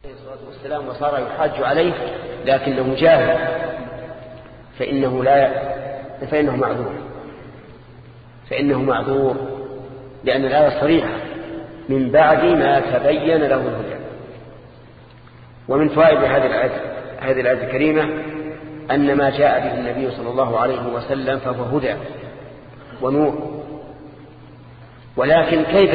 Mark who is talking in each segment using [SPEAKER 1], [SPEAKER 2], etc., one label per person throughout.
[SPEAKER 1] الصلاة والسلام وصار يحاج عليه لكنه جاهل فإنه معذور لأن الآية صريحة من بعد ما تبين له الهدى. ومن فوائد هذه الآية الكريمة أن ما جاء به النبي صلى الله عليه وسلم فهو هدى ونور. ولكن كيف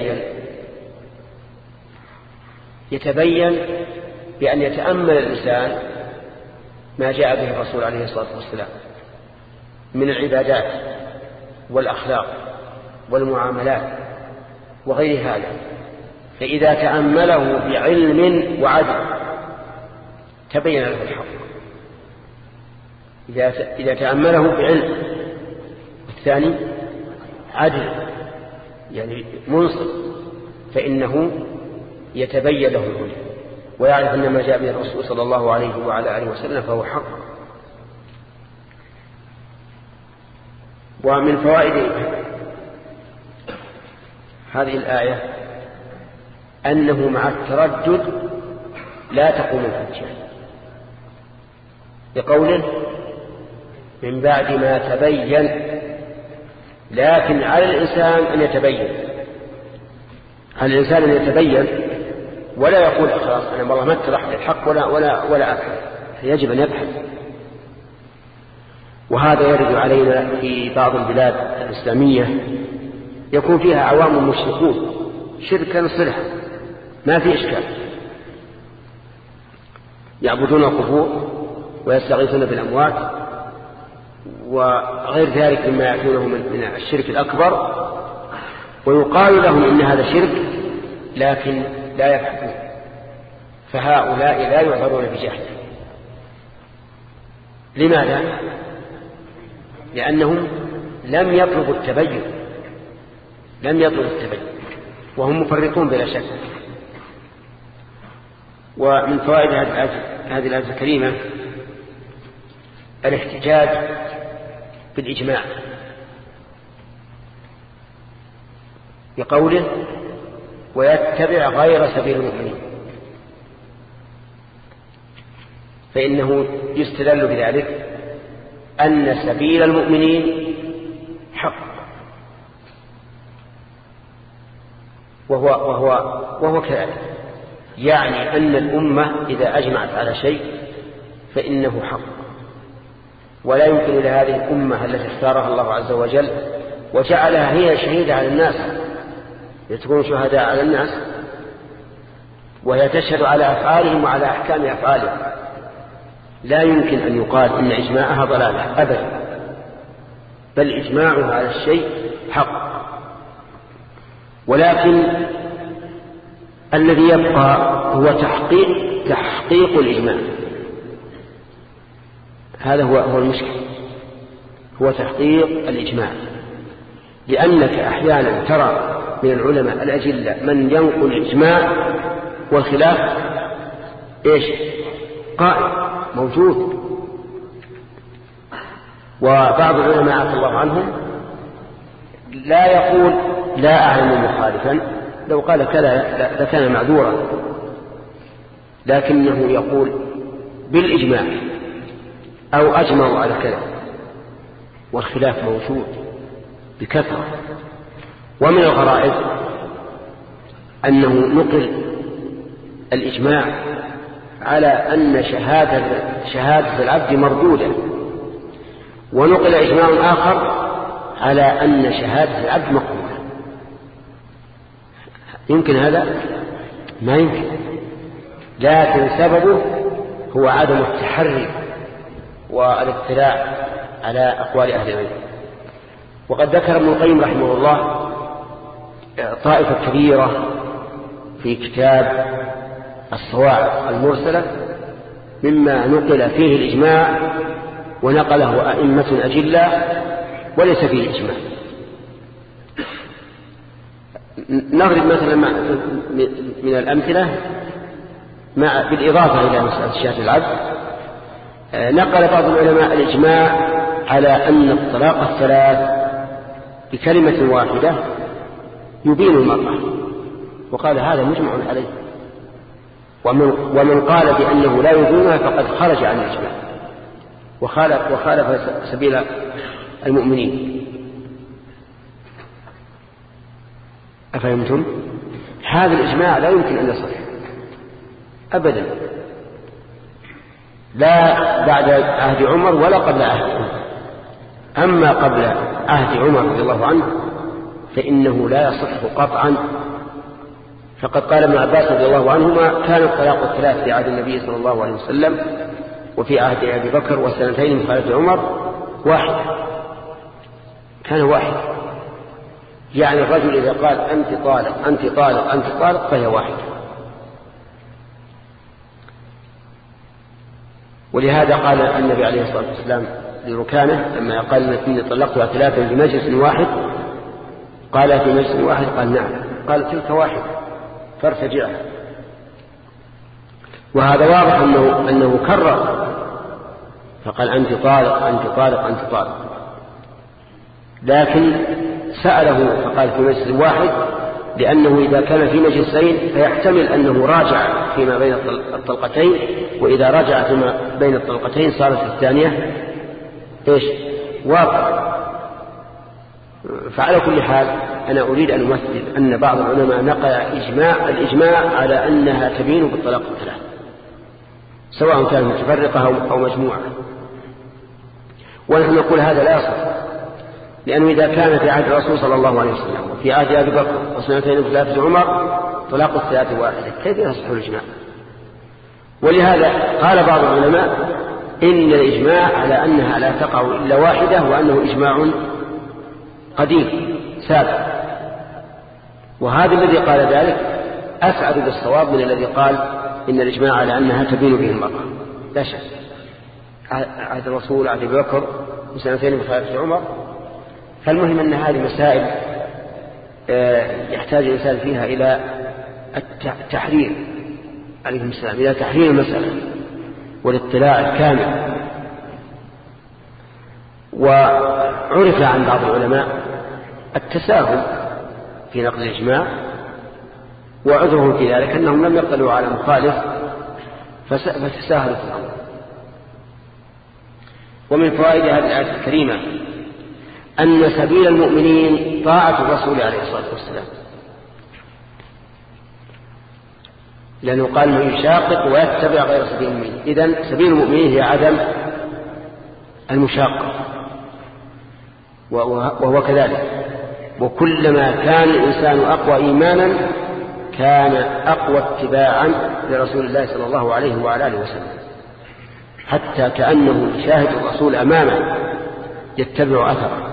[SPEAKER 1] يتبين بأن يتأمل الإنسان ما جاء به الرسول عليه الصلاة والسلام من العبادات والأخلاق والمعاملات وغير هذا. فإذا تأمله بعلم وعدل تبين له الحق. إذا تأمله بعلم الثاني عدل يعني منصف فإنه يتبين له الهدى ويعرف أن ما جاء به الرسول صلى الله عليه وعلى آله وسلم فهو حق. ومن فوائد هذه الآية أنه مع التردد لا تقوم الحجة بقوله من بعد ما تبين، لكن على الإنسان أن يتبين ولا يقول خلاص أنا والله ما اتضح الحق ولا أبحث. يجب أن يبحث. وهذا يرد علينا في بعض البلاد الإسلامية يكون فيها عوام مشركون شركا صلحا ما في إشكال، يعبدون القبور ويستغيثون بالأموات وغير ذلك مما يأتونه من الشرك الأكبر، ويقال لهم إن هذا شرك لكن لا يبحثون. فهؤلاء لا يعذرون بجهل. لماذا؟ لأنهم لم يطلبوا التبين وهم مفرطون بلا شك. ومن فوائد هذه الآية الكريمة الاحتجاج بالإجماع بقوله ويتبع غير سبيل المؤمنين، فإنه يستدل بذلك أن سبيل المؤمنين حق وهو كذلك، يعني أن الأمة إذا أجمعت على شيء فإنه حق، ولا يمكن لهذه الأمة التي اختارها الله عز وجل وجعلها هي شهيدة على الناس لتكون شهداء على الناس وهي تشهد على أفعالهم وعلى أحكام أفعالهم، لا يمكن أن يقال إن إجماعها ضلالة أبدا، بل إجماعها على الشيء حق. ولكن الذي يبقى هو تحقيق الإجماع. هذا هو المشكل، هو تحقيق الإجماع. لأنك أحيانا ترى من العلماء الأجلة من ينقل الإجماع والخلاف قائم موجود. وبعض العلماء عفى الله عنهم لا يقول لا أعلم مخالفا، لو قال كذا لكان معذورا، لكنه يقول بالإجماع أو أجمعوا على كذا، والخلاف موجود بكثرة. ومن الغرائب أنه نقل الإجماع على أن شهادة العبد مردودة، ونقل إجماع آخر على أن شهادة العبد مقبولة. يمكن هذا؟ ما يمكن. لكن سببه هو عدم التحري والاطلاع على أقوال أهل العلم. وقد ذكر ابن القيم رحمه الله طائفة كبيرة في كتاب الصواعق المرسلة مما نقل فيه الإجماع ونقله أئمة أجلة وليس فيه إجماع. نضرب مثلا من الأمثلة بالإضافة إلى مسألة شهادة العبد. نقل بعض العلماء الإجماع على أن الطلاق الثلاث بكلمة واحدة يبين المرأة، وقال هذا مجمع عليه. ومن قال بأنه لا يجوزها فقد خرج عن الإجماع وخالف سبيل المؤمنين. أفهمتم؟ هذا الإجماع لا يمكن أن يصح أبدا، لا بعد عهد عمر ولا قبل عهد عمر. أما قبل عهد عمر رضي الله عنه فإنه لا يصح قطعا. فقد قال ابن عباس رضي الله عنهما: كان الطلاق الثلاث في عهد النبي صلى الله عليه وسلم وفي عهد أبي بكر والسنتين من خلافة عمر واحد، كان واحد. يعني الرجل إذا قال أنت طالق أنت طالق أنت طالق فهي واحد. ولهذا قال النبي عليه الصلاة والسلام لركانه لما قال إني طلقتها ثلاثا في مجلس واحد، قال في مجلس واحد؟ قال نعم. قال تلك واحد فارتجعها. وهذا واضح أنه كرر، فقال أنت طالق أنت طالق أنت طالق، لكن سأله فقال في مجلس واحد، لأنه إذا كان في مجلسين فيحتمل أنه راجع فيما بين الطلقتين، وإذا راجع فيما بين الطلقتين صارت الثانية إيش؟ واقع. فعلى كل حال أنا أريد أن أمثل أن بعض العلماء نقل الإجماع على أنها تبين بالطلاق الثلاث، سواء كانت متفرقة أو مجموعة. ونحن نقول هذا لا يصح، لأنه إذا كان في عهد الرسول صلى الله عليه وسلم وفي عهد أبي بكر وسنتين من خلافة عمر طلاق الثلاث واحدة، كيف يصح الإجماع؟ ولهذا قال بعض العلماء إن الإجماع على أنها لا تقع إلا واحدة، وأنه إجماع قديم سابق. وهذا الذي قال ذلك أسعد بالصواب من الذي قال إن الإجماع على أنها تبين به المرأة. لا شك عهد الرسول عهد أبي بكر وسنتين من خلافة عمر. فالمهم أن هذه مسائل يحتاج الإنسان فيها إلى التحرير عليهم السلام، إلى تحرير المسألة والاطلاع الكامل. وعرف عن بعض العلماء التساهل في نقل الإجماع، وعذرهم في ذلك أنهم لم يطلعوا على مخالف فتساهلوا في الأمر. ومن فوائد هذه الآية الكريمة أن سبيل المؤمنين طاعة الرسول عليه الصلاة والسلام، لأنه قال من يشاقق ويتبع غير سبيل المؤمنين. إذن سبيل المؤمنين هي عدم المشاقة، وهو كذلك. وكلما كان الإنسان أقوى إيمانا كان أقوى اتباعا لرسول الله صلى الله عليه وعلى آله وسلم، حتى كأنه يشاهد الرسول أمامه يتبع أثره.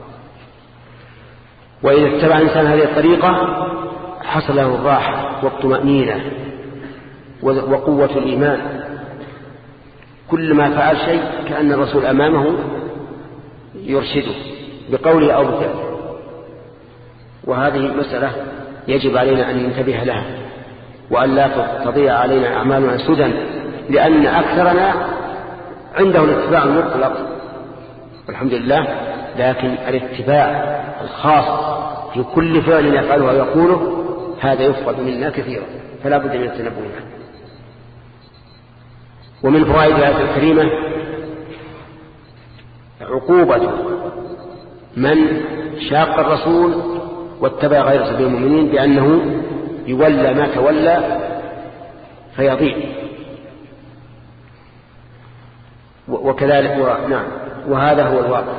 [SPEAKER 1] وإذا اتبع الإنسان هذه الطريقة حصل له الراحة والطمأنينة وقوة الإيمان. كل ما فعل شيء كأن الرسول أمامه يرشده بقوله أو بفعله. وهذه مسألة يجب علينا أن ننتبه لها، وأن لا تضيع علينا أعمالنا سدى، لأن أكثرنا عنده الاتباع المطلق والحمد لله، لكن الاتباع الخاص في كل فعل يفعله ويقوله هذا يفقد منا كثيرا، فلا بد من التنبه له. ومن فوائد الآية الكريمة عقوبة من شاق الرسول واتبع غير سبيل المؤمنين بأنه يولى ما تولى فيضيع. وكذلك نعم، وهذا هو الواقع.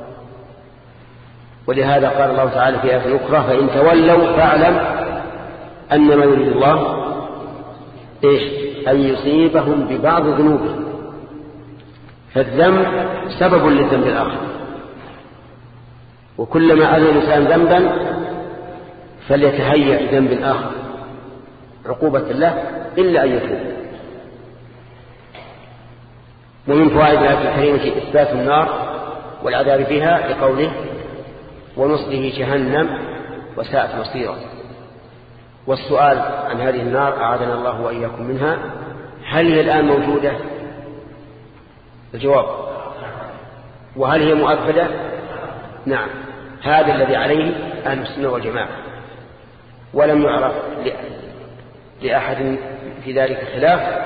[SPEAKER 1] ولهذا قال الله تعالى في آية أخرى فإن تولوا فاعلم أنما يريد الله أن يصيبهم ببعض ذنوبهم. فالذنب سبب للذنب الآخر، وكلما أذى الإنسان ذنبا فليتهيأ ذنب آخر عقوبة الله إلا أن يتوب. ومن فوائد الآية الكريمة إثبات النار والعذاب فيها لقوله ونصله جهنم وساءت مصيرا. والسؤال عن هذه النار أعاذنا الله وإياكم منها، هل هي الآن موجودة؟ الجواب. وهل هي مؤبدة؟ نعم، هذا الذي عليه أهل السنة والجماعة. ولم يعرف لأحد في ذلك خلاف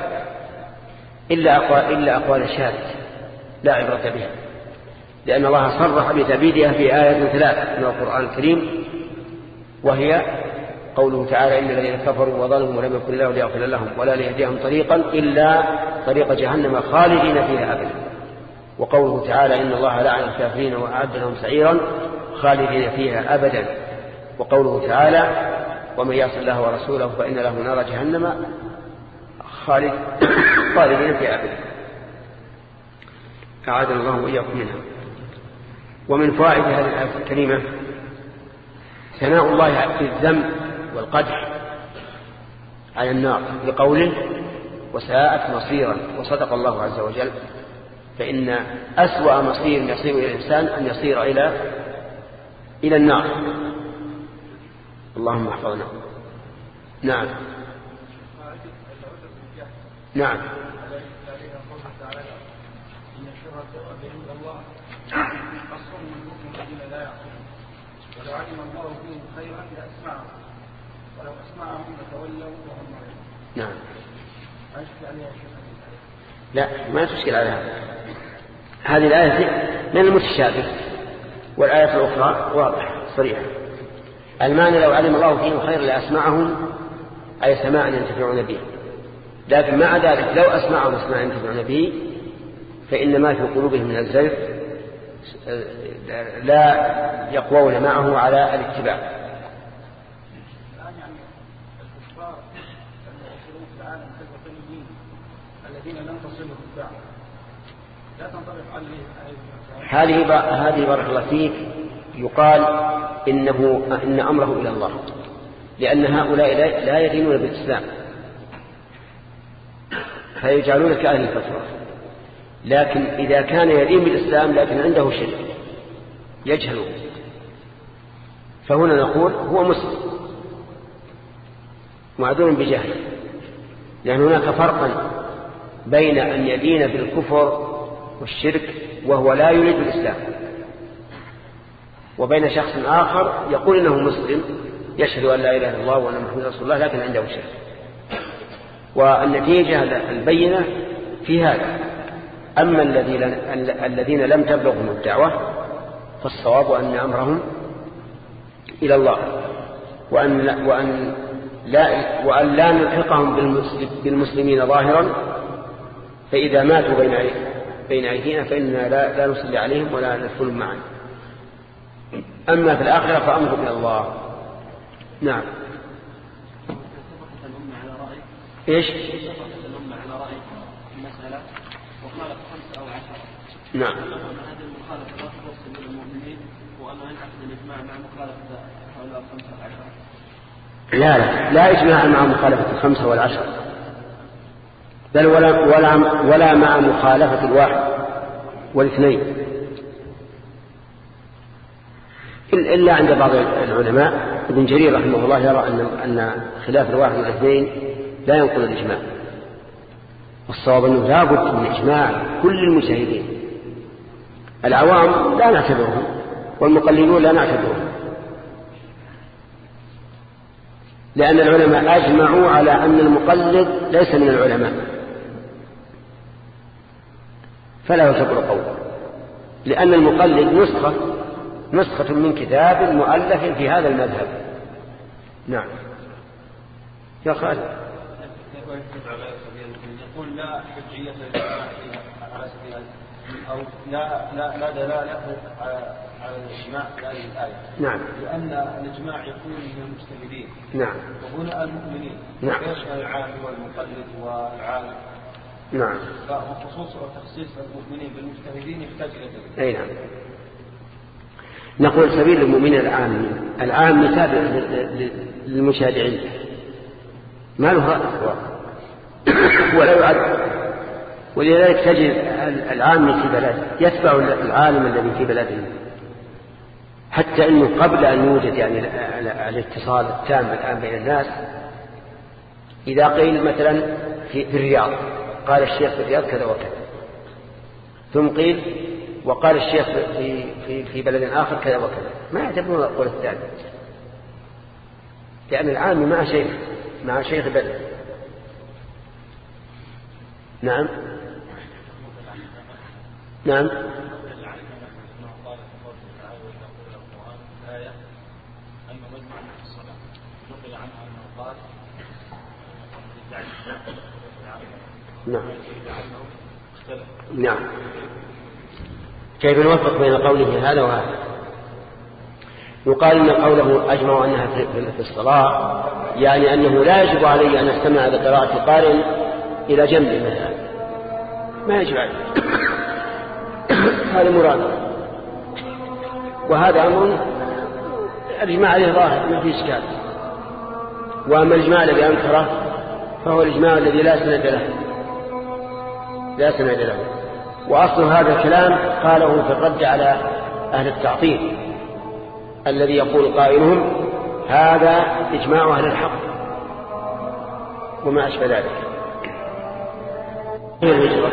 [SPEAKER 1] إلا أقوال شاذ لا عبرة بها، لأن الله صرح بتأبيدها في آية 3 من القرآن الكريم، وهي قوله تعالى: إن الذين كفروا وظلموا ولم يكن الله ليغفر لهم ولا ليهديهم طريقا إلا طريق جهنم خالدين فيها أبدا. وقوله تعالى: إن الله لعن الكافرين وأعد لهم سعيرا خالدين فيها أبدا. وقوله تعالى: ومن يعص الله ورسوله فإن له نار جهنم خالدين فيها أبدا. أعاذنا الله وإياكم منها. ومن فوائد هذه الآية الكريمة ثناء الله في الذم والقدح على النار بقوله: وساءت مصيرا. وصدق الله عز وجل، فإن أسوأ مصير يصير إلى الإنسان أن يصير إلى النار. اللهم احفظنا. نعم نعم.
[SPEAKER 2] ولو علم الله فيهم خيرا لأسمعهم ولو أسمعهم لتولوا وهم معرضون.
[SPEAKER 1] نعم.
[SPEAKER 2] أشكل عليها شيء؟
[SPEAKER 1] لا، ما تشكل عليها. هذه الآية من المتشابه، والآية الأخرى واضحة صريحة. المعنى: لو علم الله فيهم خيرا لأسمعهم، أي سماعا ينتفعون به. لكن مع ذلك لو أسمعهم سماعا ينتفعون به فإن ما في قلوبهم من الزيغ لا يقوون معه على الاتباع.
[SPEAKER 2] الآن يعني الكفار المؤثرون في العالم كالوثنيين الذين لم تصلهم الدعوة لا تنطبق عليهم
[SPEAKER 1] هذه بارك الله فيك يقال إن أمره إلى الله، لأن هؤلاء لا يدينون بالإسلام فيجعلون كأهل الفترة. لكن إذا كان يدين بالإسلام لكن عنده شرك يجهل، فهنا نقول هو مسلم معذور بجهل، لأن هناك فرقا بين أن يدين بالكفر والشرك وهو لا يريد الإسلام، وبين شخص آخر يقول إنه مسلم يشهد أن لا إله إلا الله وأن محمدا رسول الله لكن عنده شرك. والنتيجة البينة في هذا. أما الذين لم تبلغهم الدعوة فالصواب أن أمرهم إلى الله، وأن لا نلحقهم بالمسلمين ظاهرا، فإذا ماتوا بين أيدينا فإننا لا نصلي عليهم ولا ندخلهم معنا. أما في الآخرة فأمرهم إلى الله. نعم. إيش؟
[SPEAKER 3] الأمة على رأي المسألة وخالف 5 أو 10.
[SPEAKER 1] نعم.
[SPEAKER 3] هذه المخالفة لا توصل إلى المؤمنين، وأنه ينعقد الإجماع مع مخالفة هؤلاء 5 أو 10.
[SPEAKER 1] لا إجماع مع مخالفة 5 والعشر، بل ولا مع مخالفة 1 و2، إلا عند بعض العلماء. ابن جرير رحمه الله يرى أن خلاف 1 و2 لا ينقل الإجماع، والصواب أنه لا بد من إجماع كل المجتهدين. العوام لا نعتبرهم والمقلدون لا نعتبرهم، لأن العلماء أجمعوا على أن المقلد ليس من العلماء فلا يعتبر قوله، لأن المقلد نسخة من كتاب مؤلف في هذا المذهب. نعم يا خالد.
[SPEAKER 3] يقول لا حجية للإجماع على سبيل أو لا دلالة على الإجماع في هذه الآية.
[SPEAKER 1] نعم.
[SPEAKER 3] لأن الإجماع يكون من المجتهدين.
[SPEAKER 1] نعم.
[SPEAKER 3] وهنا المؤمنين.
[SPEAKER 1] نعم.
[SPEAKER 3] يشمل العالم والمقلد والعالم.
[SPEAKER 1] نعم.
[SPEAKER 3] فخصوص وتخصيص المؤمنين بالمجتهدين يحتاج إلى ذلك.
[SPEAKER 1] أي نعم. نقول سبيل المؤمنين العام مثال للمشاهدين ما له رأي ولا يعد، ولذلك تجد العام في بلد يتبع العالم الذي في بلده، حتى أنه قبل أن يوجد يعني الاتصال التام الآن بين الناس، إذا قيل مثلا في الرياض قال الشيخ في الرياض كذا وكذا، ثم قيل وقال الشيخ في بلد آخر كذا وكذا، ما يعتبرون القول الثاني، لأن العام ما شيء مع شيخ بدر. نعم نعم. نعم نعم. كيف نوفق بين قوله هذا وهذا؟ يقال إن قوله أجمع أنها في الصلاة يعني أنه لا يجب علي أن أستمع لقراءة قارئ إلى جنبي مثلا، ما يجب علي. هذا مراد، وهذا أمر الإجماع عليه ظاهر ما في إشكال. وأما الإجماع الذي أنكره فهو الإجماع الذي لا سند له. وأصل هذا الكلام قاله في الرد على أهل التعطيل الذي يقول قائلهم هذا إجماع أهل الحق وما أشبه ذلك. هي الهجرة.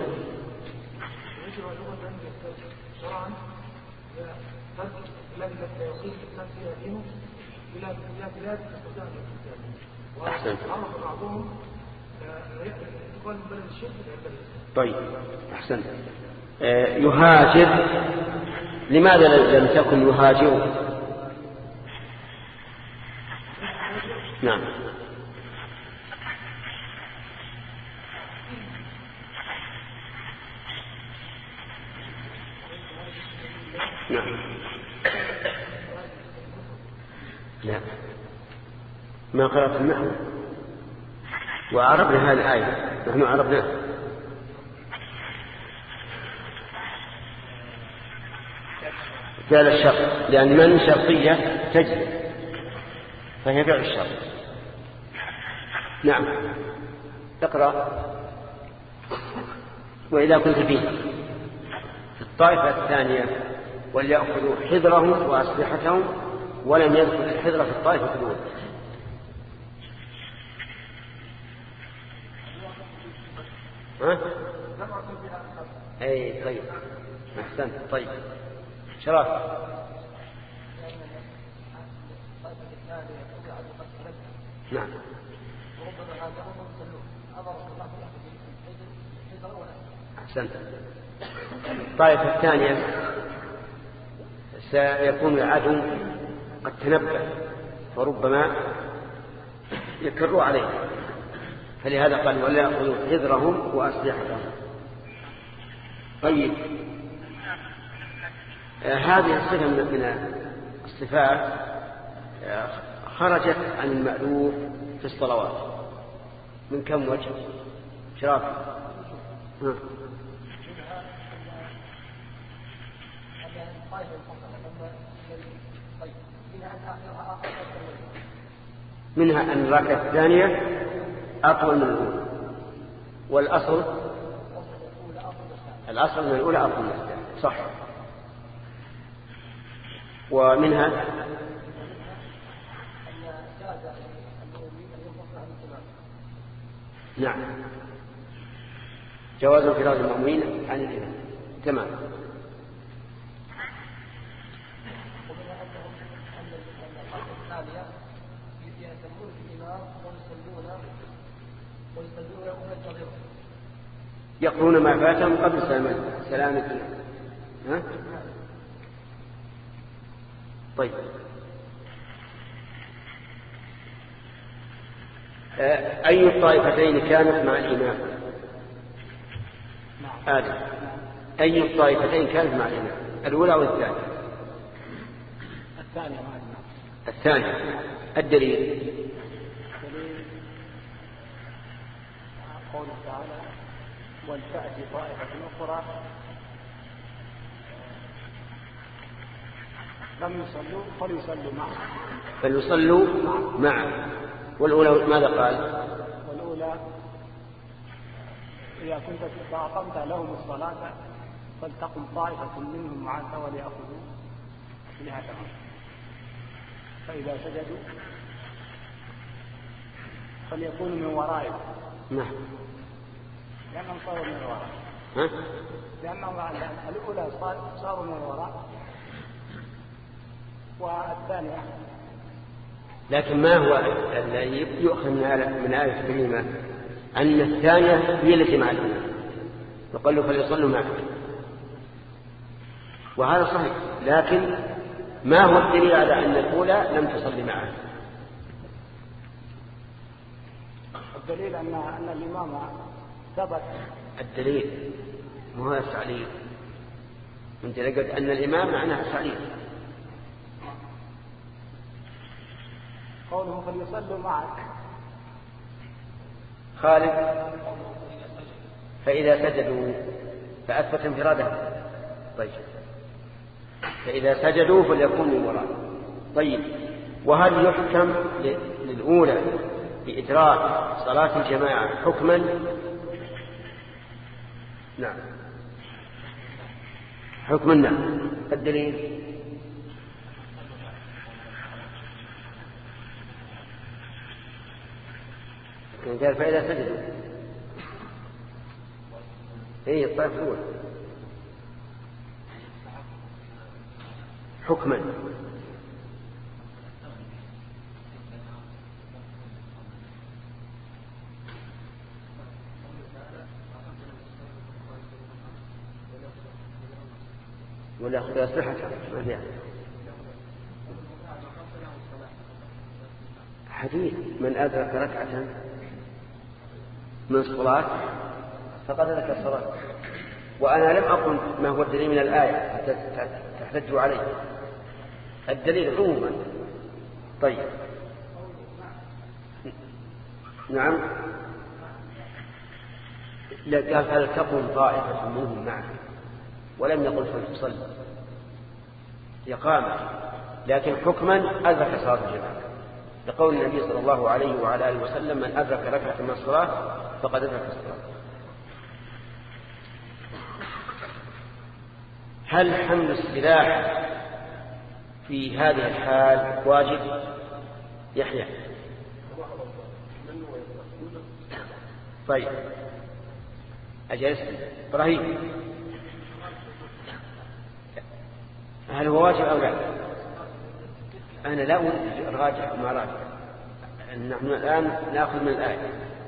[SPEAKER 1] طيب أحسن. يهاجر، لماذا لم تكن يهاجر؟ نعم نعم. لا ما قرأت النحو وعرفنا هذه الآية، نحن عرفناها. فعل الشرط، لأن من شرطية تجزم فهي فعل الشرط. نعم اقرأ. وإذا كنت فيه في الطائفة الثانية وليأخذوا حذرهم وأسلحتهم، ولم يذكر الحذر في الطائفة الأولى. أي طيب أحسنت. طيب شرف. نعم أحسنت. الطائفة الثانية سيكون العدو قد تنبه فربما يكروا عليه، فلهذا قال ولا يأخذوا حذرهم وأسلحتهم. طيب هذه الصفة من الصفات خرجت عن المألوف في الصلوات من كم وجه؟ شراف. منها أن الركعة الثانية أطول من الأولى، والأصل من الأولى أطول من الثانية، صح. ومنها نعم جواز انفراد المأمومين عن الإمام. تمام. يقولون ما فاتهم قبل سلامة. ها؟ طيب أي الطائفتين كانت مع الإمام؟ آدم. أي الطائفتين كانت مع الإمام، الأولى أو الثانية؟
[SPEAKER 2] الثانية مع الإمام.
[SPEAKER 1] الثانية. الدليل
[SPEAKER 2] قوله تعالى ولتأتي طائفة أخرى لم يصلوا
[SPEAKER 1] فليصلوا معه. والأولى ماذا قال؟
[SPEAKER 2] والأولى إذا كنت فأقمت لهم الصلاة فلتقم طائفة منهم معك وليأخذوا أسلحتهم فإذا سجدوا فليكونوا من ورائهم.
[SPEAKER 1] نعم
[SPEAKER 2] لأنهم صاروا من الوراء. لأنهم الأولى صاروا من الوراء، والثانية
[SPEAKER 1] لكن ما هو الذي يؤخذ من آية الكريمة أن الثانية هي التي مع الأولى، يقول له فليصلوا معك، وهذا صحيح، لكن ما هو الدليل على أن الأولى لم تصلي معه؟
[SPEAKER 2] الدليل أن الإمام ثبت.
[SPEAKER 1] الدليل ما هو التعليل، انت لقد أن الإمام معناه التعليل.
[SPEAKER 2] قوله فليصلوا معك
[SPEAKER 1] خالد فإذا سجدوا فأثبت انفراده. طيب فإذا سجدوا فليكونوا من وراء. طيب وهل يحكم للأولى بإجراء صلاة الجماعة حكما؟ نعم حكما نعم. الدليل قال فإذا سجدوا ايه الطائف الأول حكما. ولا أخذ أسلحة ما فيها حديث من أدرك ركعة من الصلاة فقد أدرك الصلاة، وأنا لم أقل ما هو الدليل من الآية تحتجوا عليه، الدليل عموما. طيب نعم قال فلتكن طائفة منهم معه ولم يقل فلتصلي إقامة، لكن حكما أدرك صلاة الجماعة لقول النبي صلى الله عليه وعلى آله وسلم من أدرك ركعة من الصلاة فقد أدرك الصلاة. هل حمل السلاح في هذه الحال واجب؟ يحيى طيب أجلس إبراهيم هل هو واجب أو لا؟ أنا لا أريد أراجع ما راجع، نحن الآن نأخذ من الآية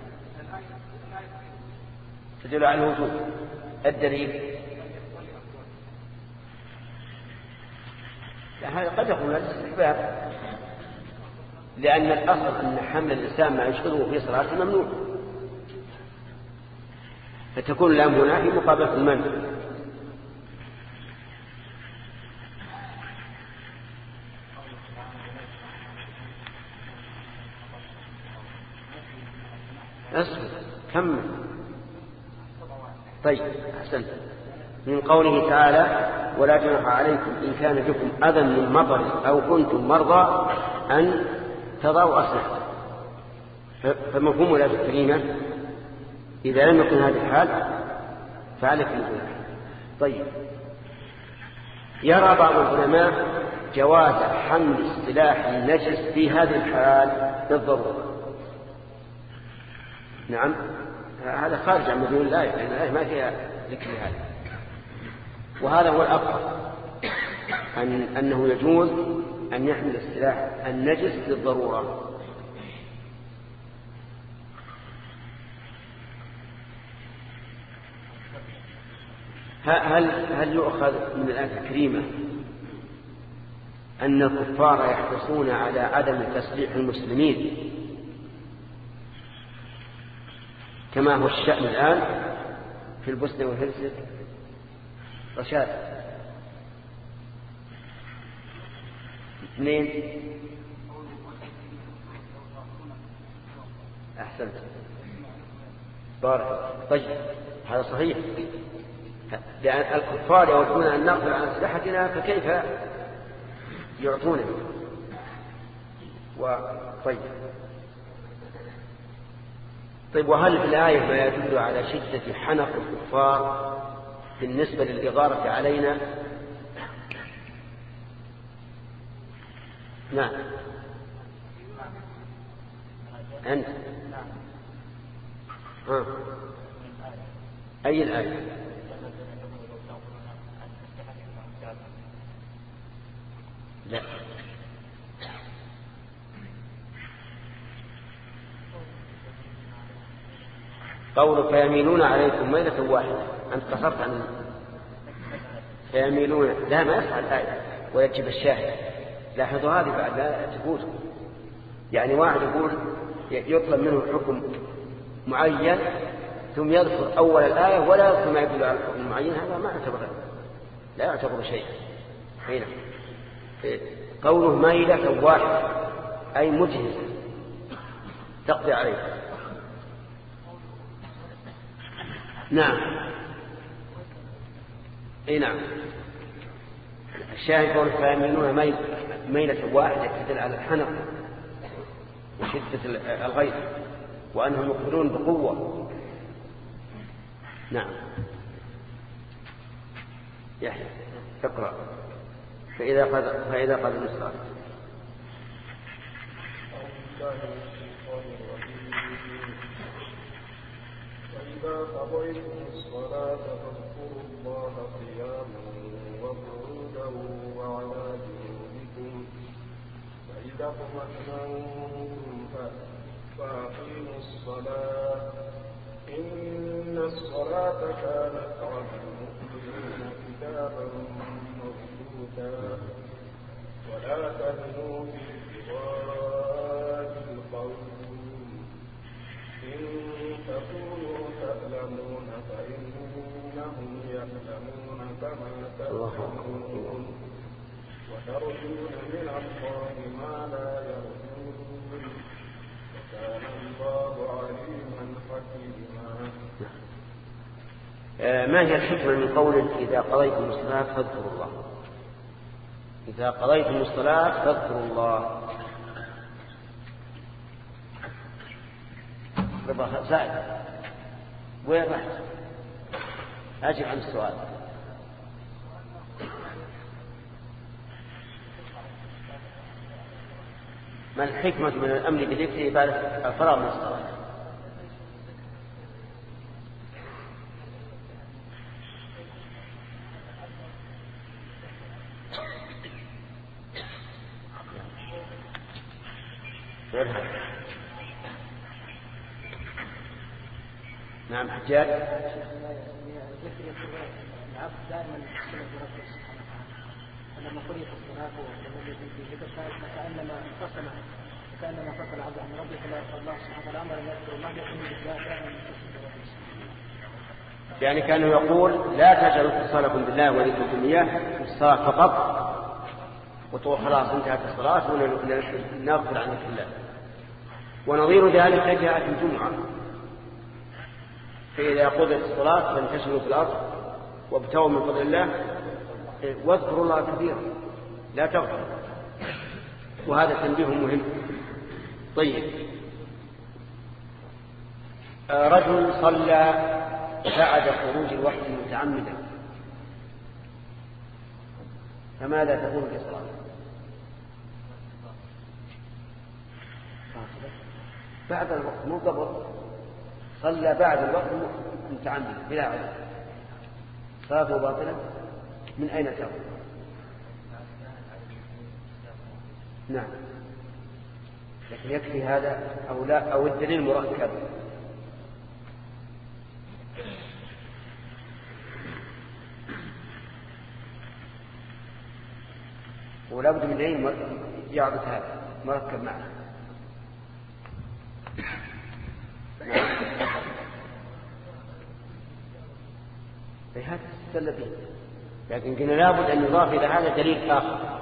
[SPEAKER 1] تدل على الوجوب. الدليل هذا قد يكون الاستحباب، لأن الأصل أن حمل الإنسان ما يشغله في صلاته ممنوع، فتكون اللام هنا في مقابلة المنع. أصبر كمل. طيب أحسنت. من قوله تعالى ولا جناح عليكم إن كان بكم أذى من مطر أو كنتم مرضى أن تضعوا أسلحة، فمفهوم الآية الكريمة إذا لم يكن هذه الحال فعليكم الجناح. طيب يرى بعض العلماء جواز حمل السلاح النجس في هذه الحال بالضرورة. نعم هذا خارج عن مدلول الآية، لأن الآية ما فيها ذكر هذا، وهذا هو الأفضل أنه يجوز أن يحمل السلاح النجس للضرورة. هل يؤخذ من الآية الكريمة أن الكفار يحرصون على عدم تسليح المسلمين كما هو الشأن الآن في البوسنة والهرسك؟ رشاد اثنين أحسنت بارك. طيب هذا صحيح، لأن الكفار يودون أن نقبل عن أسلحتنا فكيف يعطونه. طيب وهل في الآية ما يدل على شدة حنق الكفار بالنسبة للإغارة علينا؟ نعم أنت أي الآية؟ لا قول فيميلون عليكم ميلة واحدة، أنت قصرت عن فيميلون، لا ما يفعل الآية ويجب الشاهد. لاحظوا هذه بعد لا تفوتكم. يعني واحد يقول يطلب منه حكم معين ثم يذكر أول الآية ولا يذكر ما يدل على الحكم المعين، هذا ما يعتبر، لا يعتبر شيء. هنا قوله ميلة واحدة أي مجهز تقضي عليه. نعم اي نعم. الشاهد قول فيميلون ميلة واحدة تدل على الحنق وشدة الغيظ وأنهم يقبلون بقوة. نعم. يحيى اقرأ. فإذا قضى الصلاة.
[SPEAKER 4] فإذا قضيتم الصلاة فاذكروا الله قياما وقعودا وعلى جنوبكم فإذا اطمأننتم فأقيموا الصلاة إن الصلاة كانت على المؤمنين كتابا موقوتا ولا تهنوا في ابتغاء القوم إن تكونوا تألمون فإنهم يألمون كما تألمون وترجون من الله ما لا يرجون وكان الله عليما حكيما.
[SPEAKER 1] ما هي الحكمة من قول إذا قضيتم الصلاة فاذكروا الله؟ إذا قضيتم الصلاة فاذكروا الله. رضا سعد وين رحت؟ أجب عن السؤال. ما الحكمة من الأمر بذكر عبادة الفراغ من الصلاة؟ نعم حجاج.
[SPEAKER 2] العبد دائما يصلي بربه سبحانه وتعالى، فلما قضيت الصلاة ولم يكن في ذكر فكأنما فصل عبد عن ربه فلا الله سبحانه وتعالى أمر أن يذكر الله يكون بالله دائما يتصل بربه.
[SPEAKER 1] يعني كانوا يقول لا تجعلوا اتصالكم بالله وذكركم إياه في الصلاة فقط وتقول خلاص انتهت الصلاة ونغفر عن ذكر الله. ونظير ذلك جاءت الجمعة فإذا قضيت الصلاة فانتشروا في الأرض وابتغوا من فضل الله واذكروا الله كثيرا لا تغفر. وهذا تنبيه مهم. طيب، رجل صلى بعد خروج الوحي متعمدا فماذا تقول في صلاته؟ بعد الوقت مو قبل، صلى بعد الوقت متعمدا بلا عذر، صلاته باطلة. من أين تأخذ؟ نعم، لكن يكفي هذا أو لا، أو الدليل مركب. ولا بد من دليل يعرض هذا مركب معه. هذا استدل به، لكن قلنا لابد أن يضاف إلى هذا دليل آخر.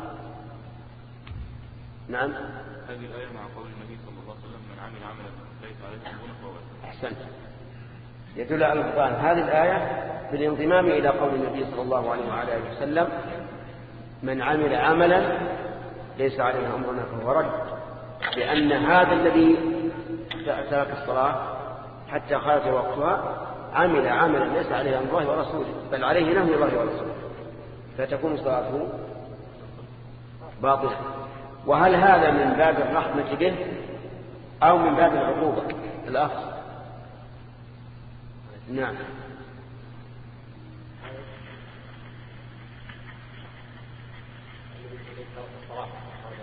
[SPEAKER 1] نعم.
[SPEAKER 5] هذه الآية مع قول النبي صلى الله عليه وسلم من عمل عملا ليس عليه أمرنا فهو آثم.
[SPEAKER 1] أحسنت، يدل على البطلان. هذه الآية بالانضمام إلى قول النبي صلى الله عليه وعلى آله وسلم من عمل عملا ليس عليه أمرنا فهو رد، لأن هذا الذي ترك الصلاة حتى خرج وقتها عمل عملا ليس عليه أمر الله ورسوله، بل عليه نهي الله ورسوله، فتكون صلاته باطلة. وهل هذا من باب الرحمة به أو من باب العقوبة؟ الأخذ. نعم.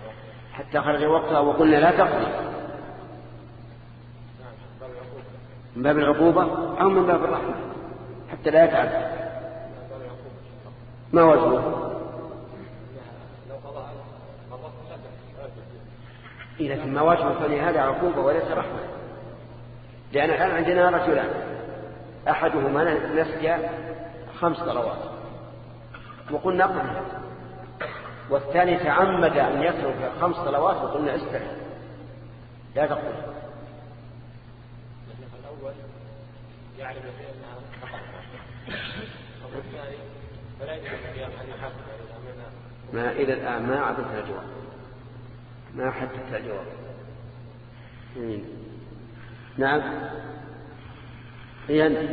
[SPEAKER 1] حتى خرج وقتها وقلنا لا تقضي. من باب العقوبة أو من باب الرحمة حتى لا يتعب. ما وجهه؟ لكن ما وجهه فلهذا عقوبة وليس رحمة، لأن الآن عندنا رجلان أحدهما نسي 5 صلوات وقلنا قبل، والثاني تعمد أن يترك 5 صلوات وقلنا استحي لا تقول.
[SPEAKER 3] الأول يعلم بأنها خطأ، والثاني فلا يجب أن يحاسب.
[SPEAKER 1] ما إلى الآن ما عرفنا الجواب، ما حددت الجواب. نعم أنت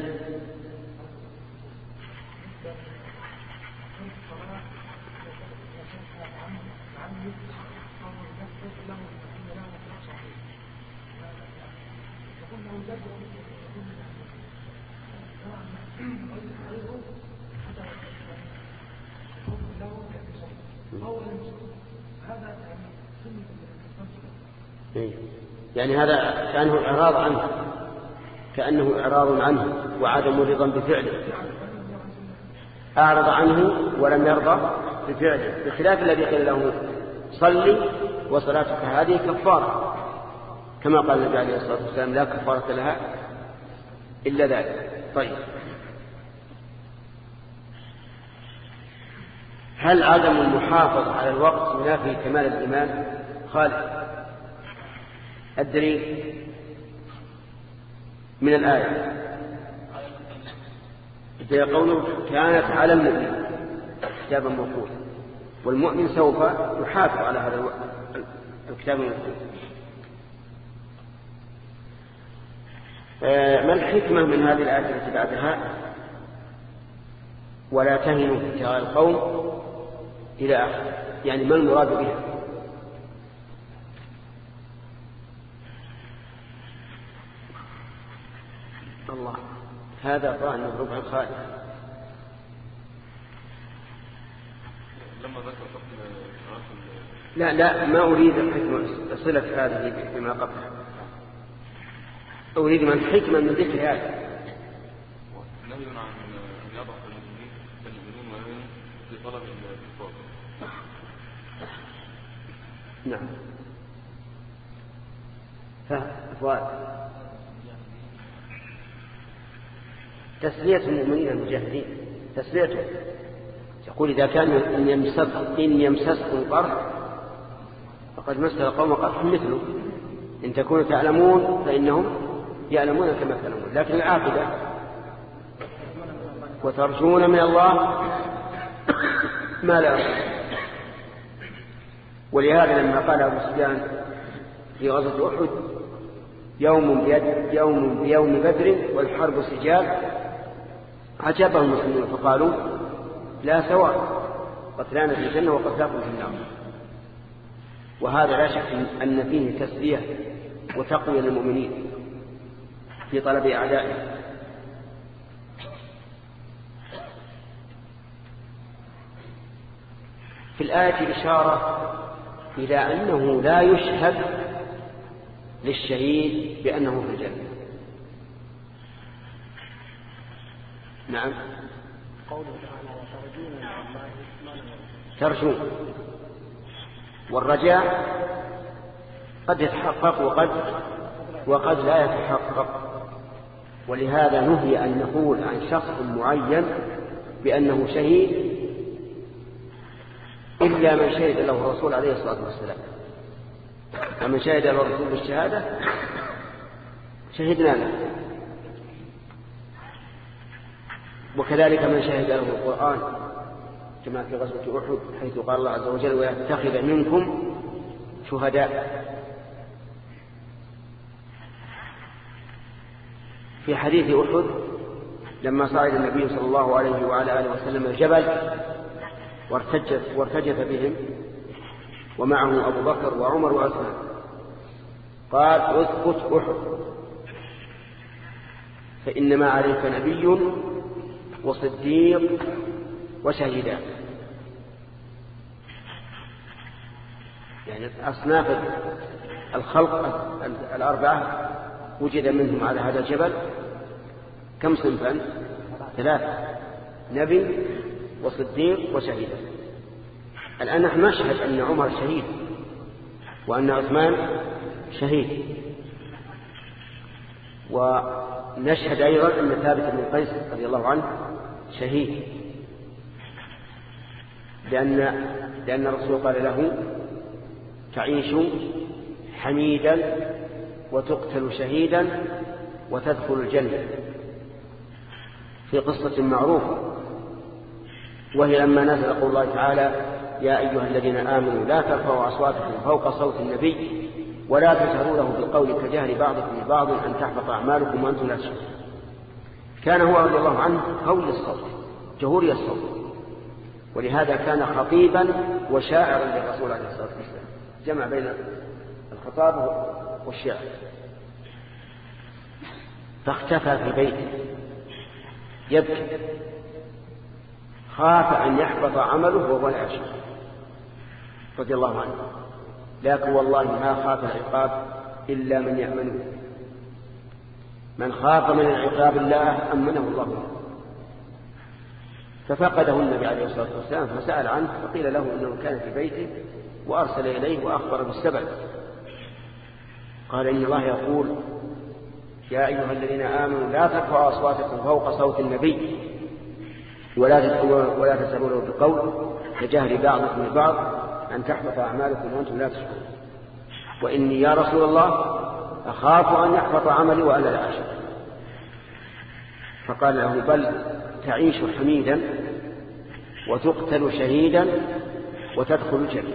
[SPEAKER 1] يعني هذا كأنه إعراض عنه، كأنه إعراض عنه وعدم رضا بفعله، أعرض عنه ولم يرضى بفعله، بخلاف الذي قيل له صلي وصلاتك هذه كفارة، كما قال النبي عليه الصلاة والسلام لا كفارة لها إلا ذلك. طيب، هل عدم المحافظة على الوقت ينافي كمال الإيمان؟ خالد الدليل من الآية في قوله كانت على المؤمن كتابا موقوتا، والمؤمن سوف يحافظ على هذا الكتاب الموقوت. ما الحكمة من هذه الآية التي بعدها ولا تهنوا في ابتغاء القوم إلى آخره؟ يعني ما المراد بها؟ الله هذا ظاهر من ربع الخالد.
[SPEAKER 5] لما ذكر
[SPEAKER 1] لا ما أريد صلة هذه بما قبلها، أريد من الحكمة من ذكر هذا.
[SPEAKER 5] نهي عن أن يضع المؤمنون ويؤمنون في طلب الكفار.
[SPEAKER 1] نعم فؤاد تسلية المؤمنين المجاهدين، تسليته يقول إذا كان إن يمسسكم قرح فقد مس القوم قرح مثله، إن تكونوا تعلمون فإنهم يعلمون كما تعلمون، لكن العاقبة وترجون من الله ما لا يرجون. ولهذا لما قال أبو سفيان في غزوة أحد يوم بيوم بدر والحرب سجال، عجبهم المسلمون فقالوا لا سواء، قتلانا في الجنة وقتلاكم في النار. وهذا لا شك أن فيه تسلية وتقوية للمؤمنين في طلب أعدائهم. في الآية إشارة إلى أنه لا يشهد للشهيد بأنه في الجنة. نعم
[SPEAKER 2] قوله تعالى وترجون من الله ما لا يرجون،
[SPEAKER 1] ترجون، والرجاء قد يتحقق وقد لا يتحقق، ولهذا نهي أن نقول عن شخص معين بأنه شهيد إلا من شهد له الرسول عليه الصلاة والسلام. ومن شهد له الرسول بالشهادة شهدنا له، وكذلك من شهد له القرآن كما في غزوة أحد حيث قال الله عز وجل ويتخذ منكم شهداء. في حديث أحد لما صعد النبي صلى الله عليه وعلى آله وسلم الجبل وارتجف بهم ومعه أبو بكر وعمر وعثمان، قال اثبت أحد فإنما عليك نبي وصديق وشهيدان. يعني أصناف الخلق الأربعة وجد منهم على هذا الجبل كم صنفا؟ 3: نبي وصديق وشهيد. الآن نحن نشهد أن عمر شهيد وأن عثمان شهيد، ونشهد أيضا أن ثابت بن قيس رضي الله عنه شهيد، لأن الرسول قال له: تعيش حميدا وتقتل شهيدا وتدخل الجنة، في قصة معروفة، وهي لما نزل قول الله تعالى: يا أيها الذين آمنوا لا ترفعوا أصواتكم فوق صوت النبي ولا تجهروا له بالقول كجهر بعضكم لبعض أن تحبط أعمالكم وأنتم لا تشعرون. كان هو رضي الله عنه قوي الصوت جهوري الصوت، ولهذا كان خطيبا وشاعرا للرسول عليه الصلاة والسلام، جمع بين الخطاب والشعر. فاختفى في بيته يبكي، خاف أن يحبط عمله وهو لا يشعر رضي الله عنه، لكن والله ما خاف العقاب إلا من يأمنه. من خاف من العقاب الله أمنه الله. ففقده النبي عليه الصلاة والسلام فسأل عنه، فقيل له أنه كان في بيته، وأرسل إليه وأخبر بالسبب. قال: إن الله يقول: يا أيها الذين آمنوا لا ترفعوا أصواتكم فوق صوت النبي ولا تسروا له بالقول كجهر بعضكم لبعض أن تحبط أعمالكم وأنتم لا تشعرون، وإني يا رسول الله أخاف أن يحبط عملي وأنا لا أشعر. فقال له: بل تعيش حميدا وتقتل شهيدا وتدخل الجنة.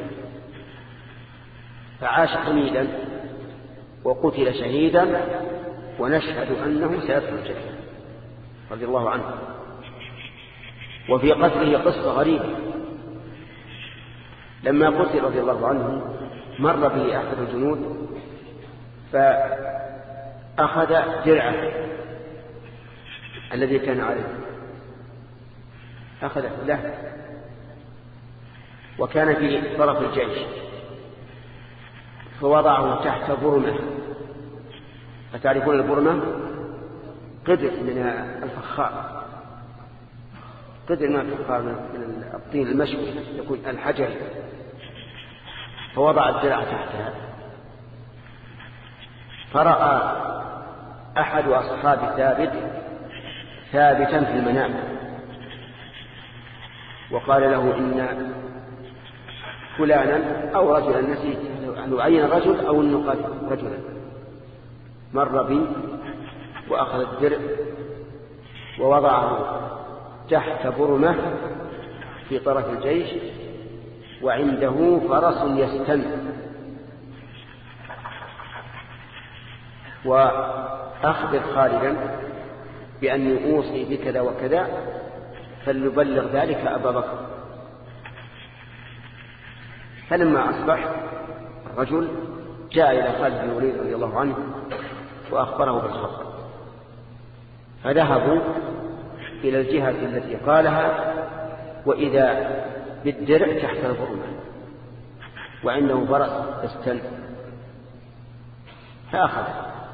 [SPEAKER 1] فعاش حميدا وقتل شهيدا، ونشهد أنه سيدخل الجنة رضي الله عنه. وفي قتله قصة غريبة. لما قتل رضي الله عنه مر به أحد الجنود فأخذ درعه الذي كان عليه، أخذه له، وكان في طرف الجيش، فوضعه تحت برمة. فتعرفون البرمة؟ قدر من الفخار، قدر من الفخار من الطين المشوي يكون الحجر، فوضع الدرع تحتها. فرأى أحد أصحاب ثابتا في المنام، وقال له: إن فلانا أو رجلا، نسيت أن يعين رجل أو أنه قال رجلا، مر بي وأخذ الدرع ووضعه تحت برمة في طرف الجيش، وعنده فرس يستن، وأخبر خالدا بأني أوصي بكذا وكذا فليبلغ ذلك أبا بكر. فلما أصبح الرجل جاء إلى خالد بن الوليد رضي الله عنه وأخبره بالخبر، فذهبوا إلى الجهة التي قالها، وإذا بالدرع تحت البرمة وعنده فرس يستن، فأخذ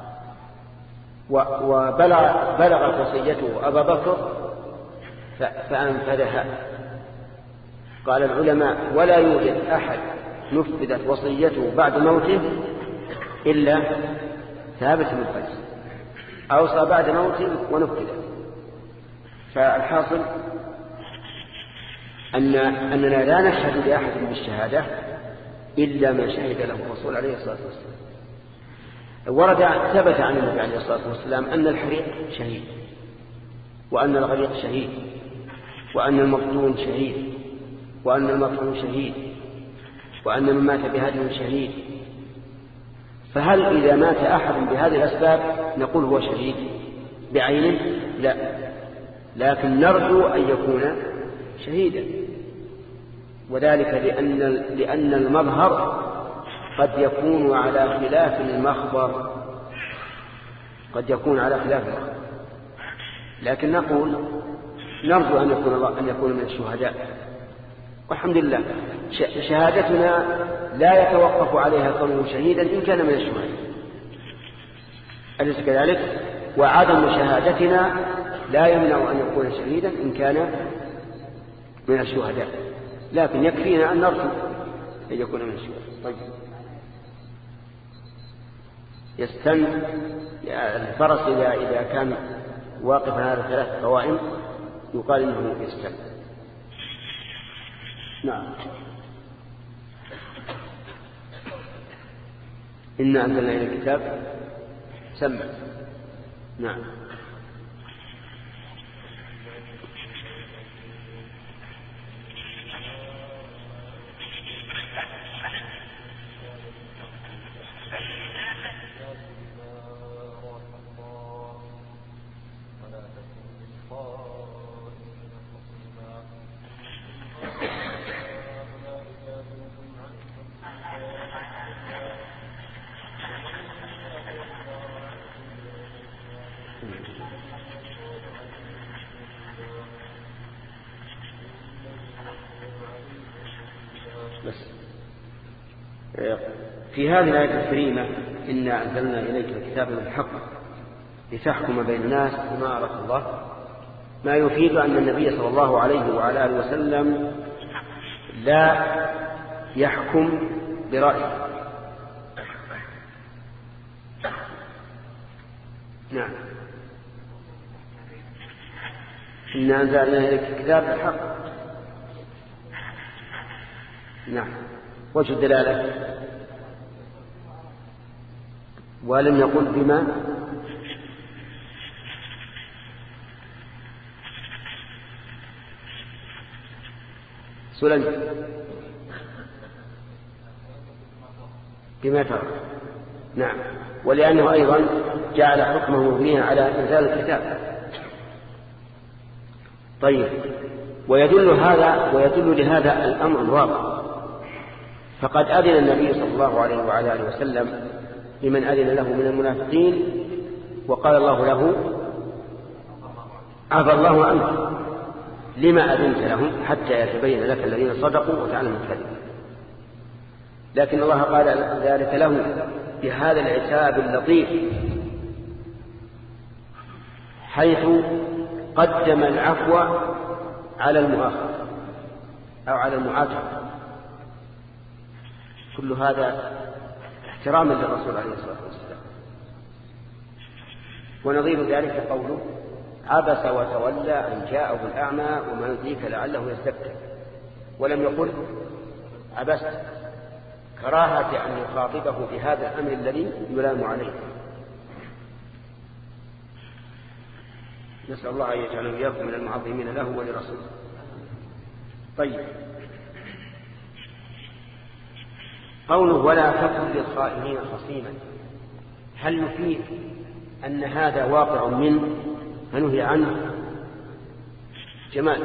[SPEAKER 1] وبلغت وصيته أبا بكر فأنفذها. قال العلماء: ولا يوجد أحد نفذت وصيته بعد موته إلا ثابت بن قيس، أوصى بعد موته ونفذت. فالحاصل أننا لا نشهد لأحد بالشهادة إلا من شهد له الرسول عليه الصلاة والسلام. ثبت عن النبي عليه الصلاة والسلام أن الحريق شهيد، وأن الغريق شهيد، وأن المفتون شهيد، وأن المطعون شهيد، وأن من مات بهدم شهيد. فهل إذا مات أحد بهذه الأسباب نقول هو شهيد بعينه؟ لا، لكن نرجو أن يكون شهيدا، وذلك لأن المظهر قد يكون على خلاف المخبر، قد يكون على خلاف المخبر، لكن نقول نرجو أن يكون من الشهداء، والحمد لله شهادتنا لا يتوقف عليها كونه شهيدا إن كان من الشهداء. أليس كذلك؟ وعدم شهادتنا لا يمنع أن يكون شهيدا إن كان من الشهداء، لكن يكفينا أن نرجو أن يكون من الشهداء. طيب، يستن الفرس إذا كان واقفا على 3 قوائم يقال إنه يستن. نعم. إنا أنزلنا إلى الكتاب سمع. نعم. في هذه الآية الكريمة إنا أنزلنا إليك الكتاب بالحق لتحكم بين الناس بما أراك الله، ما يفيد أن النبي صلى الله عليه وعلى آله وسلم لا يحكم برأيه. نعم. إنا أنزلنا إليك الكتاب بالحق. نعم. وجه الدلالة ولم يقل بما سلم بما ترى. نعم. ولأنه أيضا جعل حكمه مبنيا على إنزال الكتاب. طيب، ويدل لهذا الأمر الواقع، فقد أذن النبي صلى الله عليه وعلى آله وسلم لمن أذن له من المنافقين وقال الله له عفى الله عنك لما أذنت لهم حتى يتبين لك الذين صدقوا وتعلم الكذب. لكن الله قال ذلك له بهذا العتاب اللطيف، حيث قدم العفو على المؤاخذة أو على المعاتبة. كل هذا احتراما للرسول عليه الصلاة والسلام. ونظير ذلك قوله عبس وتولى أن جاءه الأعمى وما يدريك لعله يزكى، ولم يقل عبست، كراهة أن يخاطبه بهذا الأمر الذي يلام عليه. نسأل الله أن يجعل إياكم من المعظمين له ولرسوله. طيب، قوله ولا تكن للخائنين خصيما، هل نفيد أن هذا واقع منه فنهي عنه؟ جمال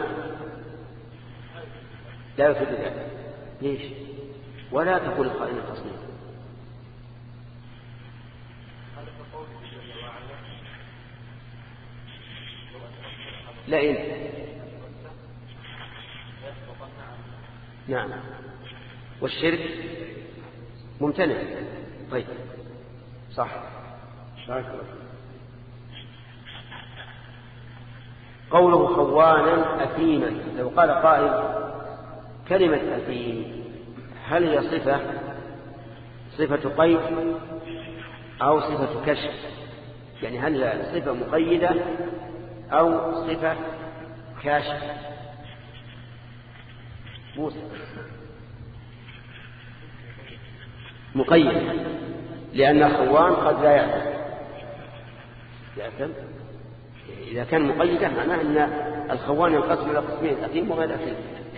[SPEAKER 1] لا يفيد ذلك. ليش؟ ولا تكن للخائنين خصيما. لئن نعم. والشرك ممتنع. طيب، صح. قوله خوانا أثيما، لو قال قائل كلمة أثيم هل هي صفة قيد أو صفة كشف؟ يعني هل هي صفة مقيدة أو صفة كاشف؟ موسى مقيد، لأن الخوان قد لا يأثم. إذا كان مقيدا معناه أن الخوان ينقسم إلى قسمين، أثيم وغير أثيم.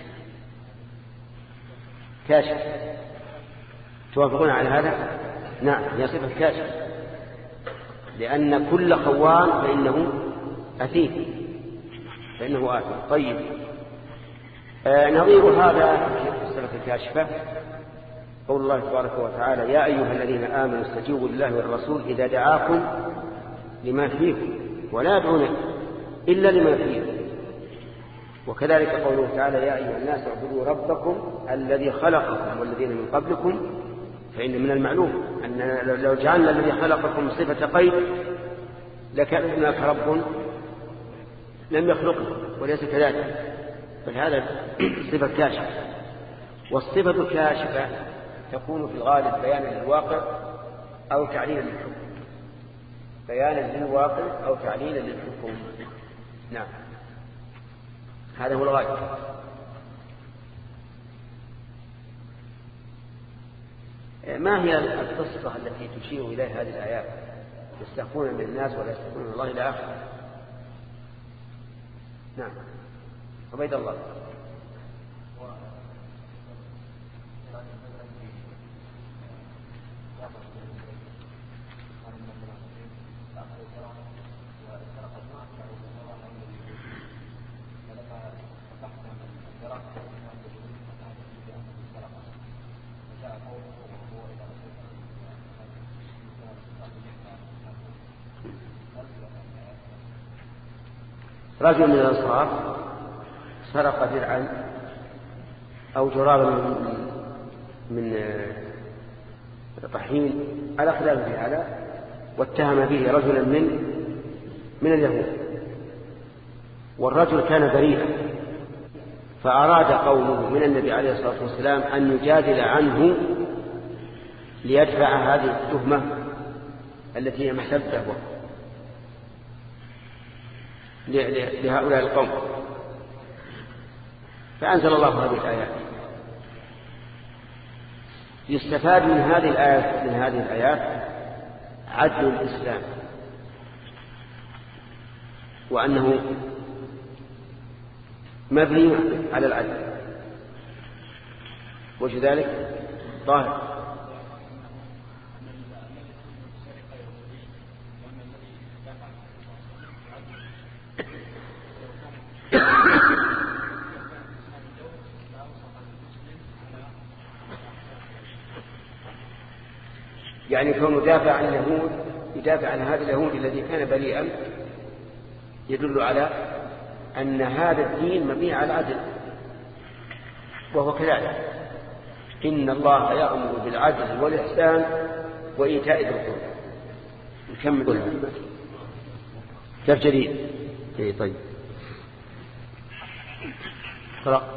[SPEAKER 1] كاشف، توافقون على هذا؟ نعم، هي صفة كاشف، لأن كل خوان فإنه أثيم، فإنه آثم. طيب، نظير هذا في الصفة الكاشفة قول الله تبارك وتعالى يا أيها الذين آمنوا استجيبوا لله والرسول إذا دعاكم لما فيكم ولا يدعون إلا لما فيكم. وكذلك قوله تعالى يا أيها الناس اعبدوا ربكم الذي خلقكم والذين من قبلكم فإن من المعلوم أن لو جعلنا الذي خلقكم صفة قيد لكان هناك رب لم يخلقه وليس كذلك، بل هذا صفة كاشفة. والصفة الكاشفة تكون في الغالب بيانا للواقع أو تعليلا للحكم، بيانا للواقع أو تعليلا للحكم. نعم، هذا هو الغالب. ما هي القصة التي تشير إليها هذه الآيات؟ يستخفون من الناس ولا يستخفون من الله إلى آخره. نعم، عبيد الله. رجل من الأنصار سرق درعا أو جرابا من طحين على خلاف في هذا، واتهم به رجلا من اليهود، والرجل كان بريئا، فأراد قومه من النبي عليه الصلاة والسلام أن يجادل عنه ليدفع هذه التهمة التي هي مسبة لهؤلاء القوم. فأنزل الله هذه الآيات. يستفاد من هذه الآيات عدل الإسلام، وأنه مبني على العدل، وكذلك ظاهر. يعني كونه يدافع عن هذا اليهود الذي كان بريئا يدل على أن هذا الدين مبني على العدل، وهو كذلك. إن الله يأمر بالعدل والإحسان وإيتاء ذي القربى. نكمل كيف جديد. طيب قرأ.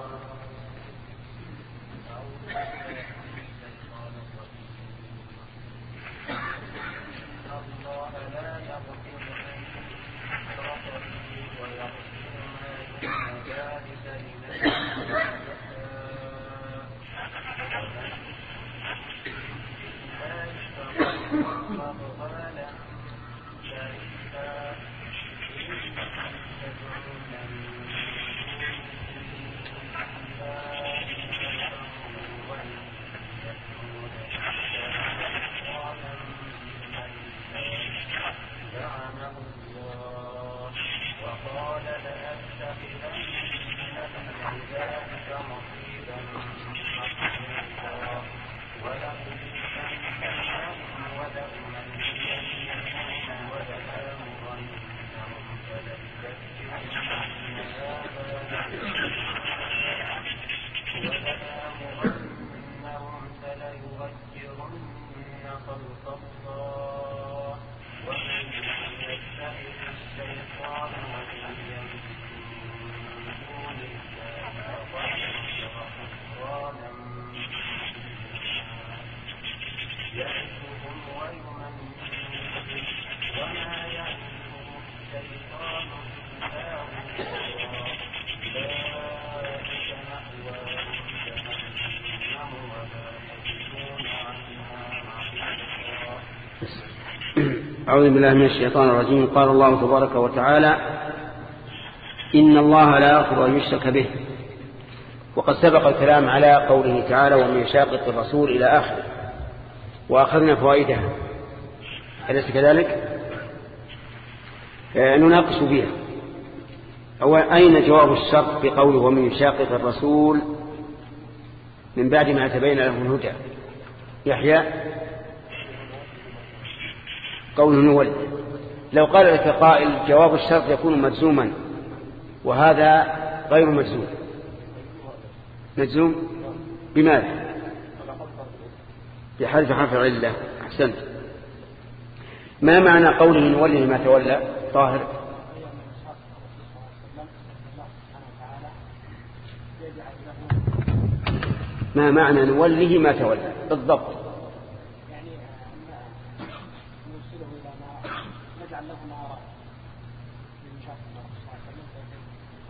[SPEAKER 1] أعوذ بالله من الشيطان الرجيم. قال الله تبارك وتعالى: إن الله لا يغفر أن يشرك به. وقد سبق الكلام على قوله تعالى: ومن يشاقق الرسول إلى آخره، وأخذنا فوائدها، أليس كذلك؟ نناقش بها. أين جواب الشرط بقوله ومن يشاقق الرسول من بعد ما تبين له الهدى؟ يحيى قوله نولد. لو قال لك قائل جواب الشرط يكون مجزوما، وهذا غير مجزوم. مجزوم بماذا؟ بحذف حرف العلة. أحسنت. ما معنى قوله نوله ما تولى؟ طاهر. ما معنى نوله ما تولى بالضبط؟
[SPEAKER 2] يعني نوصله إلى ما نجعل له ما أراد من شاء الله صلى الله عليه وسلم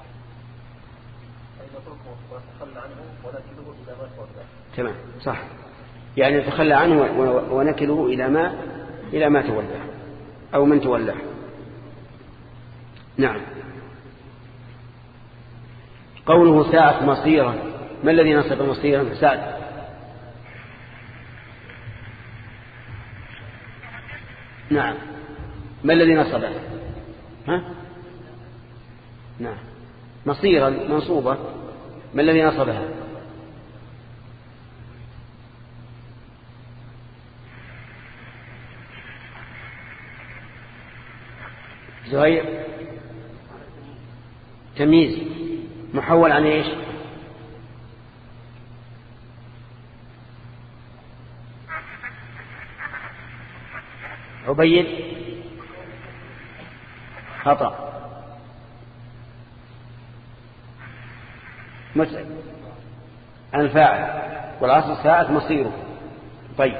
[SPEAKER 3] فإذا تركه وتخلى عنه ونكله إلى ما تولى.
[SPEAKER 1] تمام صح، يعني نتخلى عنه ونكله إلى ما تولى أو من تولى. نعم. قوله ساءت مصيرا، ما الذي نصب مصيرا؟ سعد. نعم. ما الذي نصبه؟ ها؟ نعم. مصيرا منصوبة. ما الذي نصبها؟ زهير. تمييز محول عن ايش؟ عبيد. خطأ. متعب. الفاعل والأصل ساءت مصيره. طيب،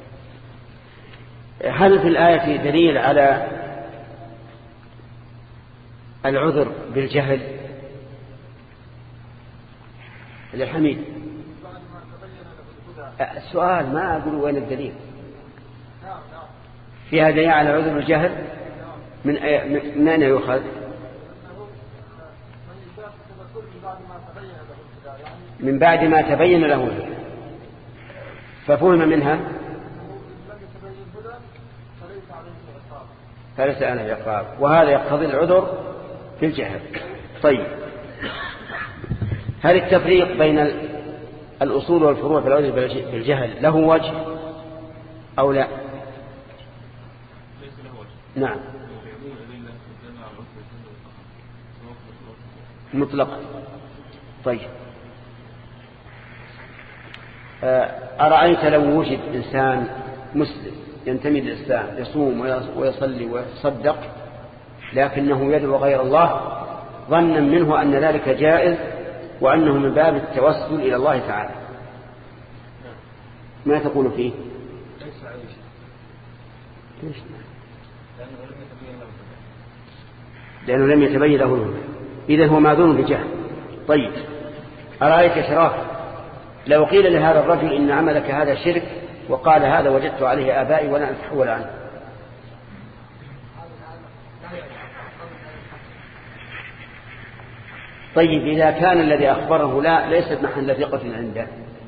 [SPEAKER 1] هل في الآية دليل على العذر بالجهل؟ الحميد. السؤال ما أقول وين الدليل في هذا دليل على عذر الجهل. من أين يؤخذ؟ من بعد ما تبين له الهدى، ففهم منها فليس عليه عقاب، وهذا يقتضي العذر في الجهل. طيب، هل التفريق بين الأصول والفروع في العذر بالجهل له وجه أو لا؟ نعم مطلقا. طيب، أرأيت لو وجد إنسان مسلم ينتمي للإسلام يصوم ويصلي ويتصدق لكنه يدعو غير الله ظنا منه أن ذلك جائز وأنه من باب التوسل إلى الله تعالى، ما تقول فيه؟ لأنه لم يتبين له الهدى، إذن هو معذور بجهل. طيب، أرأيت شراف لو قيل لهذا الرجل إن عملك هذا شرك وقال هذا وجدت عليه آبائي ولا أتحول عنه، طيب إذا كان الذي أخبره ليست محل ثقة عنده؟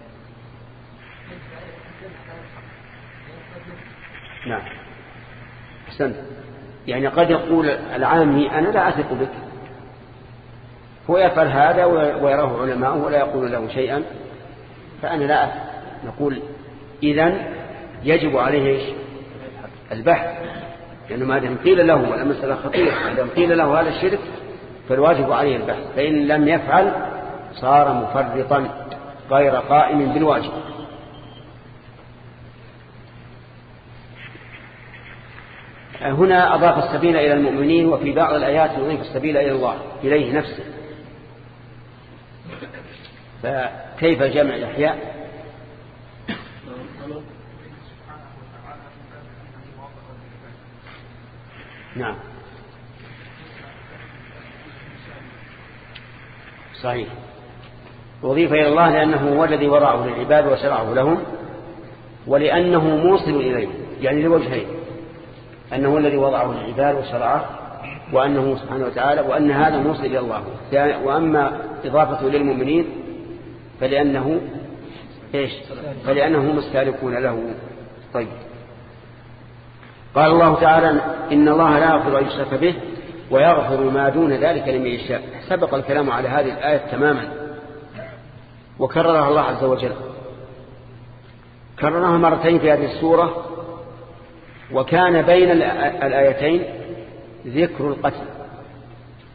[SPEAKER 1] نعم أحسنت. يعني قد يقول العامي أنا لا أثق بك، هو يفعل هذا ويراه علماء ولا يقول له شيئا، فأنا لا أثق. نقول إذن يجب عليه البحث، لأنه ما دام قيل له ولا مسألة خطيرة، ما دام قيل له هذا الشرك فالواجب عليه البحث، فإن لم يفعل صار مفرطا غير قائم بالواجب. هنا أضاف السبيل إلى المؤمنين، وفي بعض الآيات يضيف السبيل إلى الله إليه نفسه، فكيف جمع الأحياء؟ نعم صحيح، أضيف إلى الله لأنه هو الذي وضعه للعباد وشرعه لهم، ولأنه موصل إليه، يعني لوجهين: أنه الذي وضعه للعباد وشرعه، وأنه سبحانه وتعالى، وأن هذا موصل إلى الله. وأما إضافته للمؤمنين فلأنه إيش؟ فلأنهم مستهلكون له. طيب، قال الله تعالى: إن الله لا يغفر أن يشرك به ويغفر ما دون ذلك لمن يشاء. سبق الكلام على هذه الآية تماما وكررها الله عز وجل، كررها مرتين في هذه السورة، وكان بين الآيتين ذكر القتل،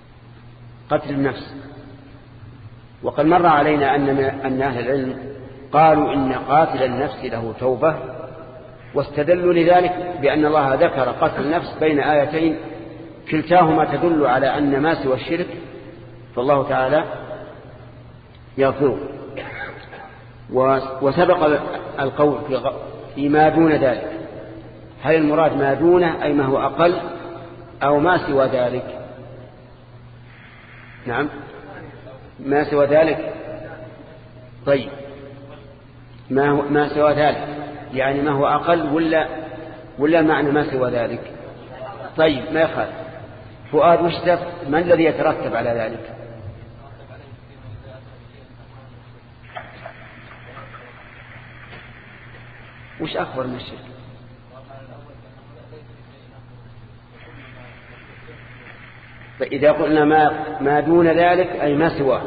[SPEAKER 1] قتل النفس. وقد مر علينا أن أهل العلم قالوا إن قاتل النفس له توبة، واستدلوا لذلك بأن الله ذكر قتل النفس بين آيتين كلتاهما تدل على أن ما سوى الشرك فالله تعالى يغفره. وسبق القول في ما دون ذلك، هل المراد ما دونه أي ما هو أقل أو ما سوى ذلك؟ نعم ما سوى ذلك. طيب ما سوى ذلك يعني ما هو أقل ولا معنى ما سوى ذلك؟ طيب ما يخالف. فؤاد وش ما الذي يترتب على ذلك؟ وش أكبر من الشرك؟ فإذا قلنا ما دون ذلك أي ما سواه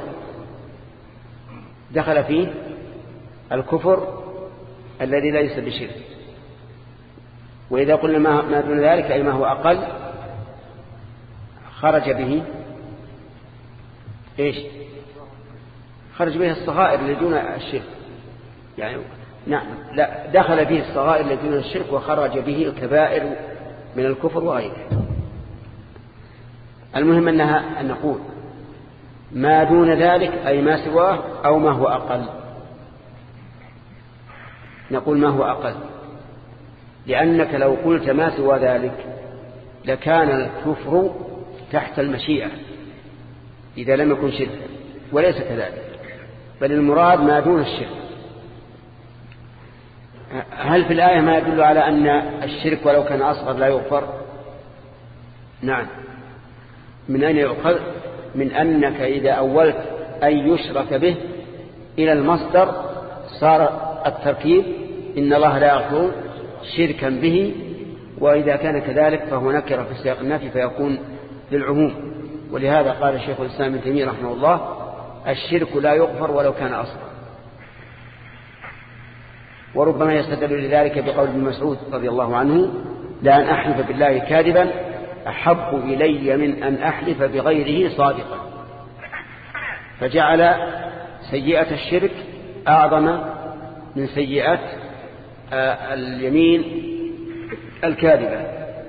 [SPEAKER 1] دخل فيه الكفر الذي ليس بشرك. وإذا قلنا ما دون ذلك أي ما هو أقل خرج به إيش؟ خرج به الصغائر اللي دون الشرك يعني. نعم لا، دخل فيه الصغائر اللي دون الشرك وخرج به الكبائر من الكفر وغيره. المهم أن نقول ما دون ذلك أي ما سواه أو ما هو أقل. نقول ما هو أقل، لأنك لو قلت ما سوى ذلك لكان الكفر تحت المشيئة إذا لم يكن شركا، وليس كذلك، بل المراد ما دون الشرك. هل في الآية ما يدل على أن الشرك ولو كان أصغر لا يغفر؟ نعم. من أين يؤخذ؟ من أنك إذا أولت أن يشرك به إلى المصدر صار التركيب إن الله لا يغفر شركا به، وإذا كان كذلك فهو نكر في سياق النفي فيكون للعموم. ولهذا قال الشيخ الإسلام ابن تيمية رحمه الله الشرك لا يغفر ولو كان أصغر. وربما يستدل لذلك بقول ابن مسعود رضي الله عنه لأن أحلف بالله كاذبا أحب إلي من أن أحلف بغيره صادقا، فجعل سيئة الشرك أعظم من سيئة اليمين الكاذبة.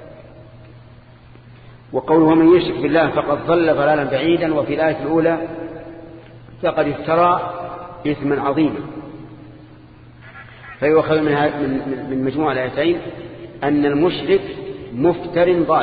[SPEAKER 1] وقوله من يشرك بالله فقد ضل ضلالا بعيدا، وفي الآية الأولى فقد افترى إثما عظيما. فيؤخذ من مجموع الآيتين أن المشرك مفتر ضال،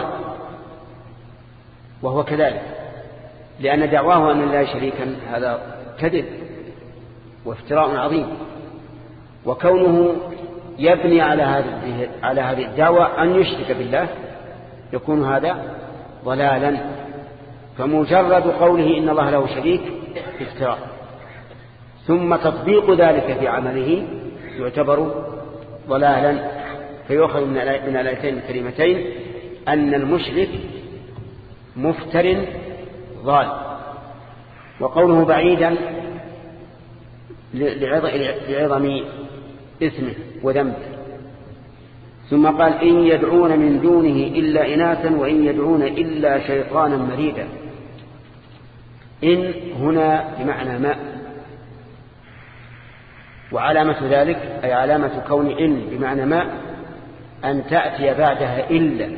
[SPEAKER 1] وهو كذلك، لأن دعواه أن لا شريكا هذا كذب وافتراء عظيم. وكونه يبني على هذه الدعوة أن يشرك بالله يكون هذا ضلالا. فمجرد قوله إن الله له شريك افتراء، ثم تطبيق ذلك في عمله يعتبر ضلالا. فيؤخذ من الآيتين الكريمتين أن المشرك مفتر ضال. وقوله بعيدا لعظم إثمه وذنبه. ثم قال إن يدعون من دونه إلا إناثا وإن يدعون إلا شيطانا مريدا. إن هنا بمعنى ما، وعلامة ذلك أي علامة كون إن بمعنى ما أن تأتي بعدها إلا.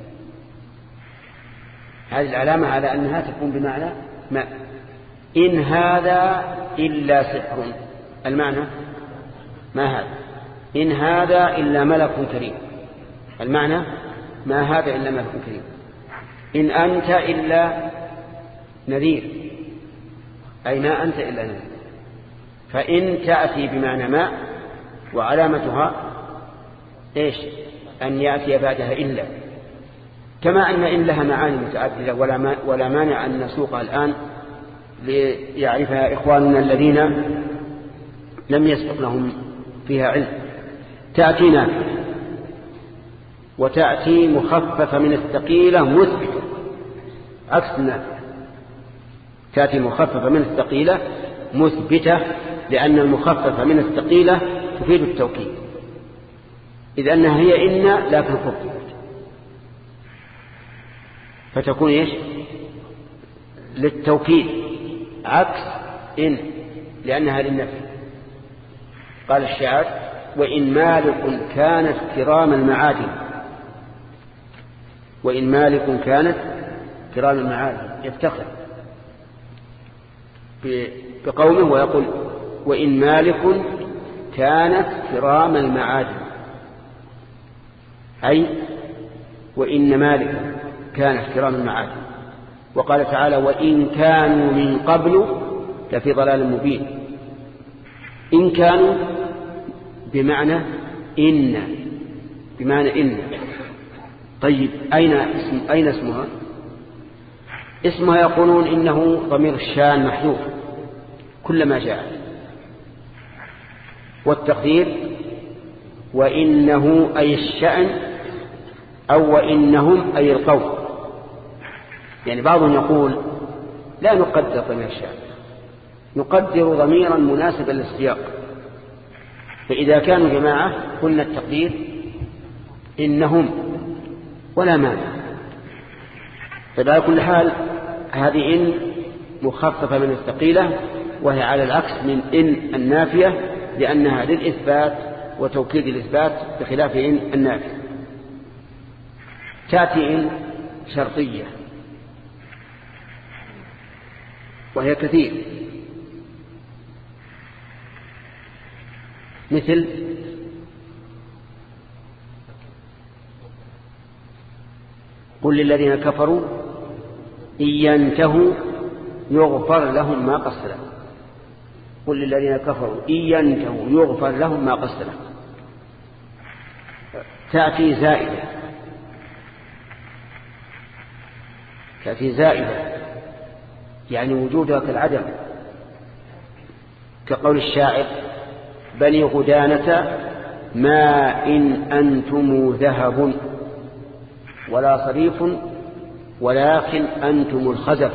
[SPEAKER 1] هذه العلامة على أنها تكون بمعنى ما. إن هذا إلا سحر، المعنى ما هذا. إن هذا إلا ملك كريم، المعنى ما هذا إلا ملك كريم. إن أنت إلا نذير، أي ما أنت إلا نذير. فإن تأتي بمعنى ما، وعلامتها إيش؟ أن يأتي بعدها إلا. كما أن إن لها معاني متعددة ولا مانع أن نسوقها الآن ليعرفها إخواننا الذين لم يسبق لهم فيها علم. تأتي نافية، وتأتي مخففة من الثقيلة مثبتة، عكس النافية. تأتي مخففة من الثقيلة مثبتة، لأن المخففة من الثقيلة تفيد التوكيد، إذ أنها هي إن لكن خففت، فتكون إيش؟ للتوكيد، عكس إن لأنها للنفي. قال الشاعر: وإن مالك كانت كرام المعادن، وإن مالك كانت كرام المعادن، يفتخر بقومه ويقول: وإن مالك كانت كرام المعادن، أي وإن مالك كانت كرام المعادن. وقال تعالى: وإن كانوا من قبل لفي ضلال مبين. إن كانوا بمعنى إن. طيب أين اسمها؟ اسمها يقولون إنه ضمير الشان محذوف كلما جاء، والتقدير وإنه أي الشأن أو وإنهم أي القوم. يعني بعضهم يقول: لا نقدر ضمير الشأن، نقدر ضميرا مناسبا للسياق، فإذا كانوا جماعة قلنا التقدير إنهم ولا مانع. فعلى كل حال هذه إن مخففة من الثقيلة، وهي على العكس من إن النافية، لأنها للإثبات وتوكيد الإثبات بخلاف إن النافية. تأتي إن شرطية وهي كثير، مثل قل للذين كفروا إن ينتهوا يغفر لهم ما قد سلف. قل للذين كفروا إن ينتهوا يغفر لهم ما قد سلف. تأتي زائدة يعني وجودها كالعدم، كقول الشاعر: بني غدانة ما إن أنتم ذهب ولا صريف ولكن أنتم الخزف.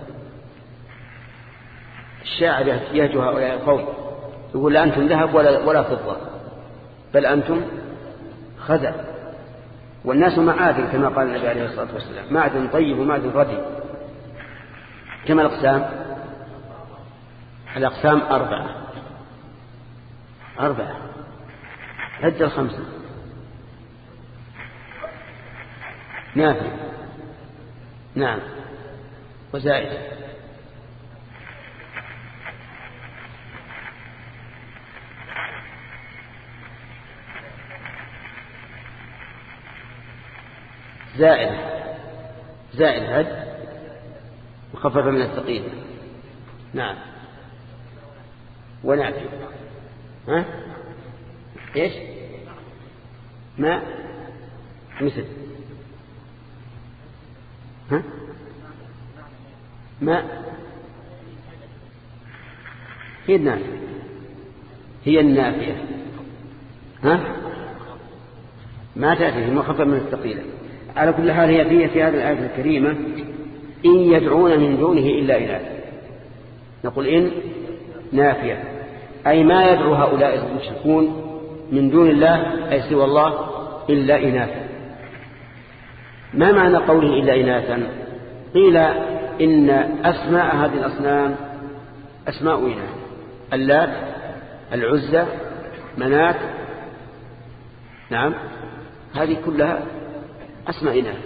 [SPEAKER 1] الشاعر يهجو هؤلاء القوم، يقول: لا أنتم ذهب ولا فضة، بل أنتم خزف. والناس معادن كما قال النبي عليه الصلاة والسلام: معدن طيب ومعدن رديء. كما الأقسام 4 عد 5 نافع، نعم، وزائد. زائد هد مخففة من الثقيل، نعم، ونافع. ها ايش؟ ما مثل ها ما هي النافية. ها ما تأتي في مخففة من الثقيلة. على كل حال هي في هذه الآية الكريمة: إن يدعون من دونه إلا إناثا. نقول إن نافية، أي ما يدعو هؤلاء المشركون من دون الله أي سوى الله إلا إناثا. ما معنى قوله إلا إناثا؟ قيل إن أسماء هذه الأصنام أسماء إناث: اللات، العزى، منات، نعم، هذه كلها أسماء إناث.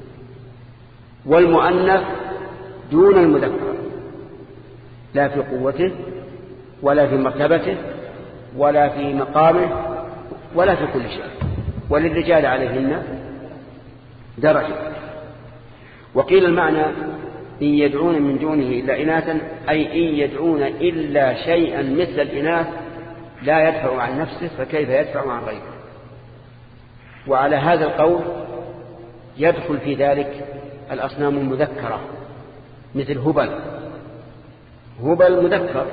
[SPEAKER 1] والمؤنث دون المذكر، لا في قوته ولا في مرتبته ولا في مقامه ولا في كل شيء، وللرجال عليهن درجة. وقيل المعنى: إن يدعون من دونه إلا إناثا، أي إن يدعون إلا شيئا مثل الإناث لا يدفع عن نفسه، فكيف يدفع عن غيره؟ وعلى هذا القول يدخل في ذلك الأصنام المذكرة مثل هبل مذكر،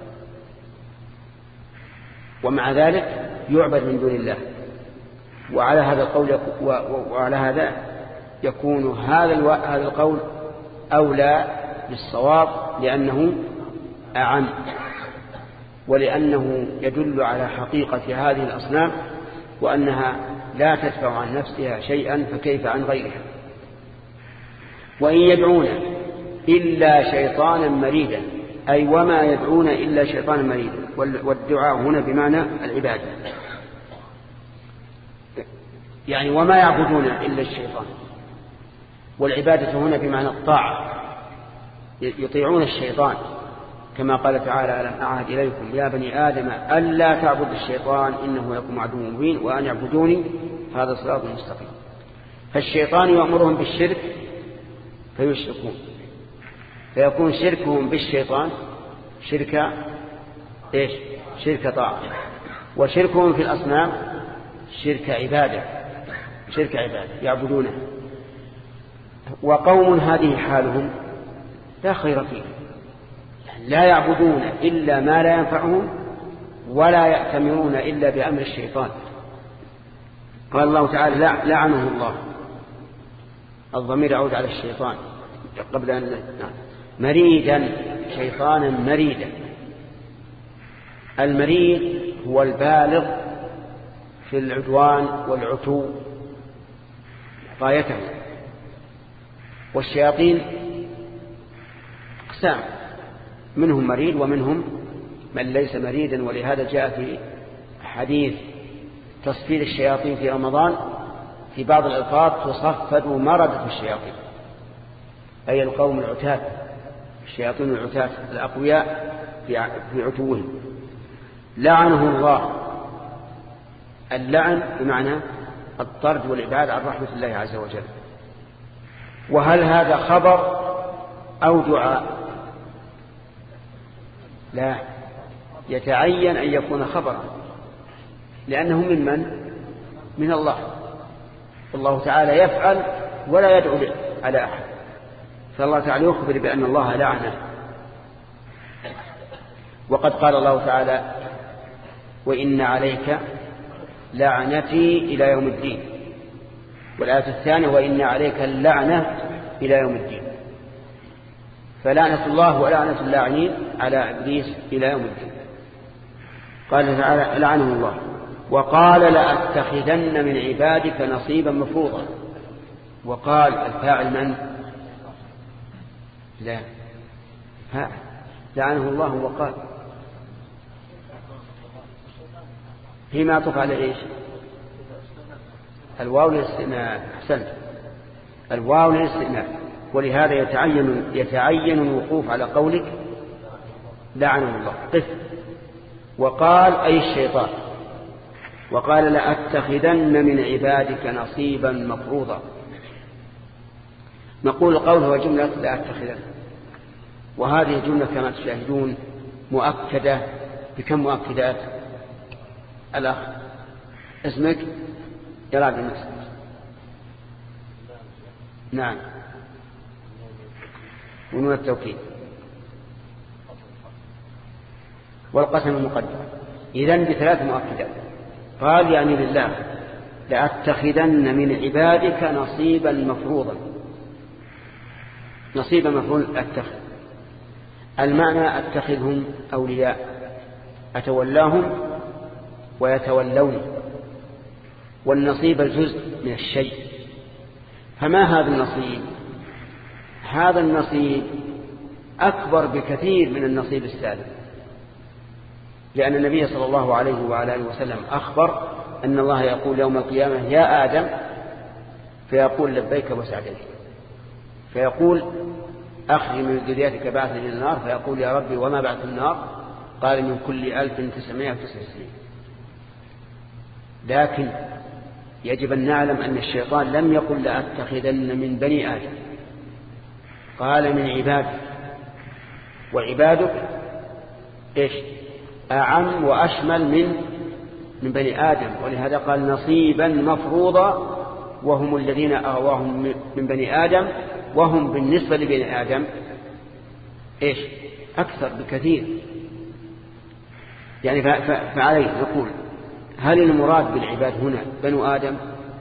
[SPEAKER 1] ومع ذلك يعبد من دون الله. وعلى هذا القول وعلى هذا يكون هذا القول أولى بالصواب، لأنه أعم، ولأنه يدل على حقيقة هذه الأصنام وأنها لا تدفع عن نفسها شيئا، فكيف عن غيرها. وإن يدعون إلا شيطانا مريدا، أي وما يدعون إلا شيطانا مريدا، والدعاء هنا بمعنى العبادة، يعني وما يعبدون إلا الشيطان، والعبادة هنا بمعنى الطاعة، يطيعون الشيطان كما قال تعالى ألم أعهد إليكم يا بني آدم ألا تعبدوا الشيطان إنه لكم عدو مبين وأن يعبدوني هذا صراط مستقيم. فالشيطان يأمرهم بالشرك فيشركون، فيكون شركهم بالشيطان شرك طاعة، وشركهم في الأصنام شرك عبادة يعبدونه. وقوم هذه حالهم لا خير فيه، لا يعبدون إلا ما لا ينفعهم ولا يأتمرون إلا بأمر الشيطان. قال الله تعالى لعنه الله، الضمير يعود على الشيطان قبل أن مريدا، شيطانا مريدا. المريد هو البالغ في العدوان والعتو غايته. والشياطين أقسام، منهم مريد ومنهم من ليس مريدا، ولهذا جاء في حديث تصفيد الشياطين في رمضان في بعض الألفاظ تصفد مردة الشياطين، أي القوم العتاة، الشياطين العتاة الأقوياء في عتوهم. لعنه الله، اللعن بمعنى الطرد والإبعاد عن رحمة الله عز وجل. وهل هذا خبر أو دعاء؟ لا، يتعين أن يكون خبرا، لأنه من الله، والله تعالى يفعل ولا يدعو على أحد، فالله تعالى يخبر بأن الله لعنه. وقد قال الله تعالى وإن عليك لعنتي إلى يوم الدين، والآية الثانية وإن عليك اللعنة إلى يوم الدين، فلعنة الله ولعنة اللاعنين على إبليس إلى يوم الدين. قال تعالى لعنه الله. وقال لأتخذن من عبادك نصيبا مفروضا. وقال الفاعل من؟ لا، فاعل لعنه الله. وقال فيما عطف على إيش؟ الواو للاستئناف. أحسنت، الواو للاستئناف، ولهذا يتعين الوقوف على قولك لعنه الله. قف. وقال أي الشيطان. وقال لأتخذن من عبادك نصيبا مفروضا. نقول القول هو جملة لأتخذن، وهذه الجملة كما تشاهدون مؤكدة بكم مؤكدات؟ الأخ اسمك؟ يراد الناس. نعم، ونون التوكيد والقسم المقدم، إذن بثلاث مؤكدات. قال يعني لله لأتخذن من عبادك نصيبا مفروضا. نصيبا مفروض أتخذ، المعنى أتخذهم أولياء، أتولاهم ويتولون، والنصيب الجزء من الشيء. فما هذا النصيب؟ هذا النصيب أكبر بكثير من النصيب السالم، لأن النبي صلى الله عليه وعلى آله وسلم أخبر أن الله يقول يوم القيامة يا آدم، فيقول لبيك وسعديك، فيقول أخرج من ذريتك بعث إلى النار، فيقول يا ربي وما بعث النار؟ قال من كل 1999. لكن يجب أن نعلم أن الشيطان لم يقل لأتخذن من بني آدم، قال من عبادك، وعبادك إيش؟ أعم وأشمل من بني آدم، ولهذا قال نصيبا مفروضا، وهم الذين أغواهم من بني آدم، وهم بالنسبة لبني آدم إيش؟ أكثر بكثير. يعني فعليه نقول هل المراد بالعباد هنا بنو آدم؟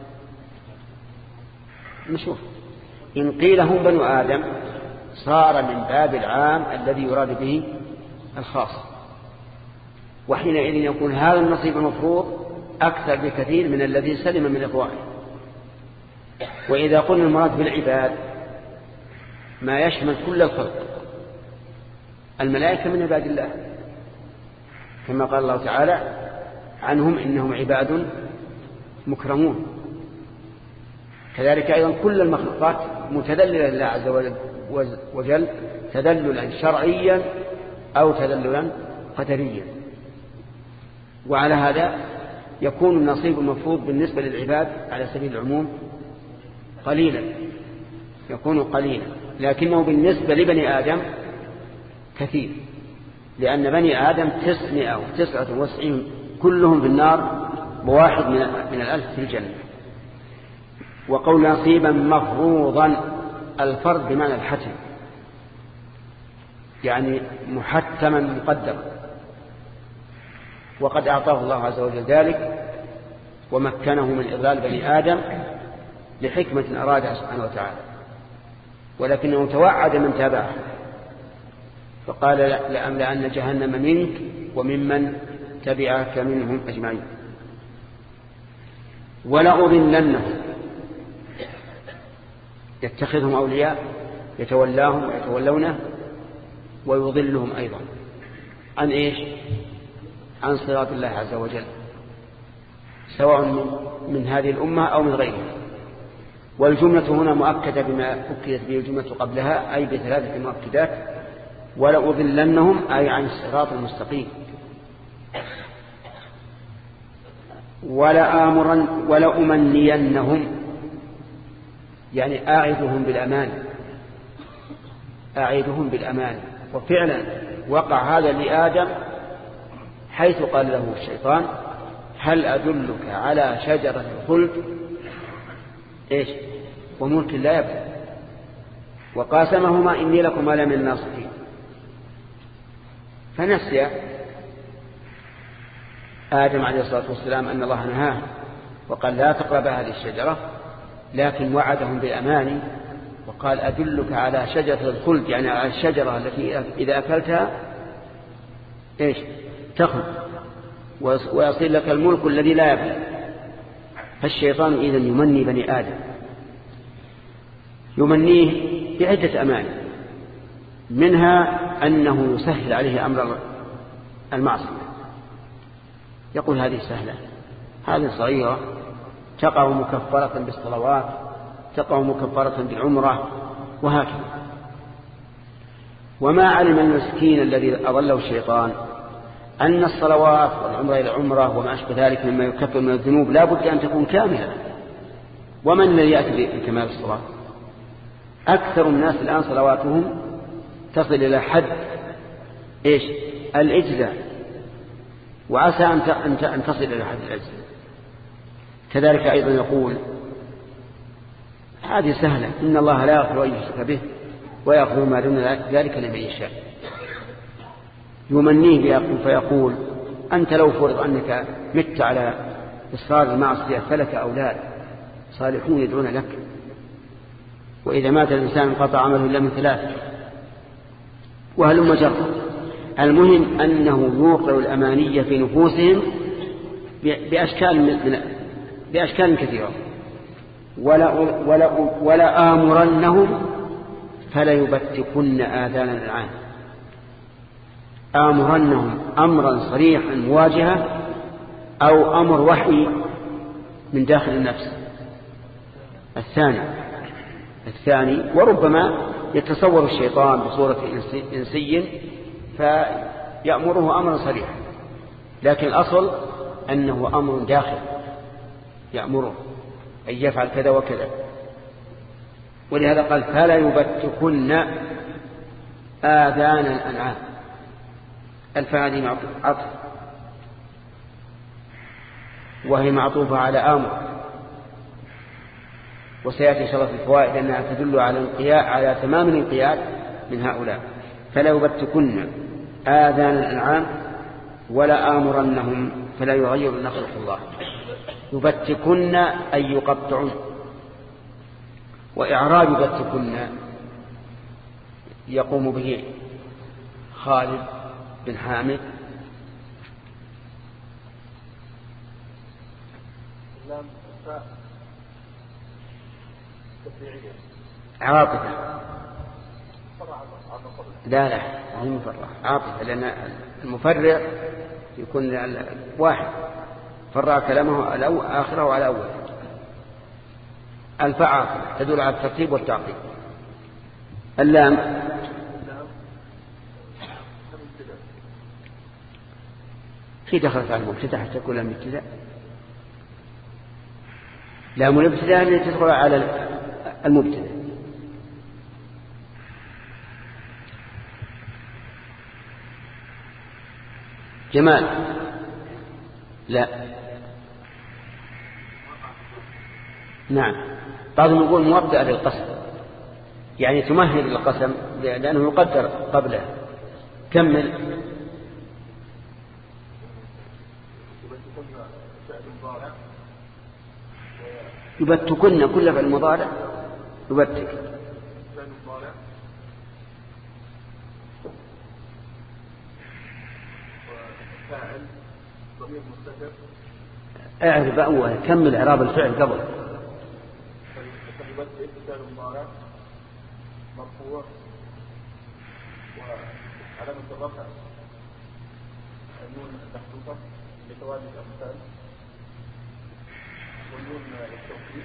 [SPEAKER 1] نشوف، إن قيل هم بنو آدم صار من باب العام الذي يراد به الخاص، وحينئذ يكون هذا النصيب المفروض أكثر بكثير من الذي سلم من إخوانه. وإذا قلنا المراد بالعباد ما يشمل كل الخلق، الملائكة من عباد الله، كما قال الله تعالى عنهم إنهم عباد مكرمون. كذلك أيضا كل المخلوقات متذللة لله عز وجل تذللا شرعيا أو تذللا قدريا. وعلى هذا يكون النصيب المفروض بالنسبة للعباد على سبيل العموم قليلا، يكون قليلا، لكنه بالنسبة لبني آدم كثير، لأن بني آدم 999 كلهم في النار بواحد من 1000 في الجنة. وقول نصيبا مفروضا، الفرض بمعنى الحتم، يعني محتما مقدرا، وقد أعطاه الله عز وجل ذلك ومكنه من إضلال بني آدم لحكمة أرادها سبحانه وتعالى، ولكنه توعد من تابعه فقال لأملأن جهنم منك وممن تبعك منهم أجمعين. ولأضلنهم، يتخذهم أولياء يتولاهم ويتولونه، ويضلهم أيضا عن إيش؟ عن صراط الله عز وجل، سواء من هذه الأمة أو من غيرها. والجملة هنا مؤكدة بما أكدت به الجملة قبلها، أي بثلاثة مؤكدات. ولأضلنهم أي عن الصراط المستقيم. ولأمنينهم يعني أعدهم بالأمان. وفعلا وقع هذا لآدم حيث قال له الشيطان هل أدلك على شجرة الخلد إيش وملك لا يبلى، وقاسمهما إني لكما لمن الناصحين. فنسي آدم عليه الصلاة والسلام أن الله نهاه وقال لا تقرب هذه الشجرة، لكن وعدهم بالأمان وقال أدلك على شجرة الخلد، يعني على الشجرة التي إذا أكلتها إيش تخلد ويصير لك الملك الذي لا يبلى. فالشيطان إذن يمني بني آدم، يمنيه بعدة أماني، منها أنه يسهل عليه أمر المعصية، يقول هذه سهلة، هذه صغيرة، تقع مكفرة بالصلوات، تقع مكفرة بالعمرة، وهكذا. وما علم المسكين الذي أضله الشيطان أن الصلوات والعمرة إلى العمرة وما أشبه ذلك مما يكفر من الذنوب لا بد أن تكون كاملة. ومن الذي يأتي بكمال الصلاة؟ أكثر الناس الآن صلواتهم تصل إلى حد إيش الإجزاء، وعسى أن تصل إلى حد الإجزاء. كذلك أيضا يقول هذه سهلة، إن الله لا يغفر أن يشرك به ويغفر ما دون ذلك لمن يشاء. يمنيه فيقول أنت لو فرض أنك مت على إصرار المعصية فلك أولاد صالحون يدعون لك، وإذا مات الإنسان انقطع عمله إلا من ثلاث، وهلم جرا. المهم أنه يوقع الأمانية في نفوسهم بأشكال كثيرة. ولا آمرنهم فلا يبتكن آذان الأنعام. آمرنهم أمرا صريحا مواجهة، أو أمر وحي من داخل النفس. الثاني وربما يتصور الشيطان بصورة إنسي فيأمره أمرا صريحا، لكن الأصل أنه أمر داخل يأمره أن يفعل كذا وكذا. ولهذا قال فلا يبتكن آذان الأنعام. الفاعل عطف وهي معطوفة على آمر، وسيأتي شرط الفوائد أنها تدل على تمام الانقياد من هؤلاء. فلا يبتكن آذان الأنعام ولا آمرنهم فلا يغيرن خلق الله. يبتكن أي يقطعون. وإعراب يبتكن يقوم به خالد بن حامد. عاطفة لا هي مفرع عاطفة، لأن المفرع يكون واحد فرع كلامه آخره على أول. الفاء عاطفة تدل على الترتيب والتعقيب. اللام في دخلت على المبتدأ حتى تكون لام ابتداء. لام الابتداء اللي تدخل على المبتدأ. جمال لا. نعم بعضهم يقول مبدأ للقسم، يعني تمهد للقسم لأنه يقدر قبله. كمل. يبتكن كل فعل مضارع يبتك. اعرف أول كمل إعراب الفعل قبل.
[SPEAKER 4] مرفوع وعلامة الرفع النون المحذوفة لتوالي الأمثال والنون التوكيد.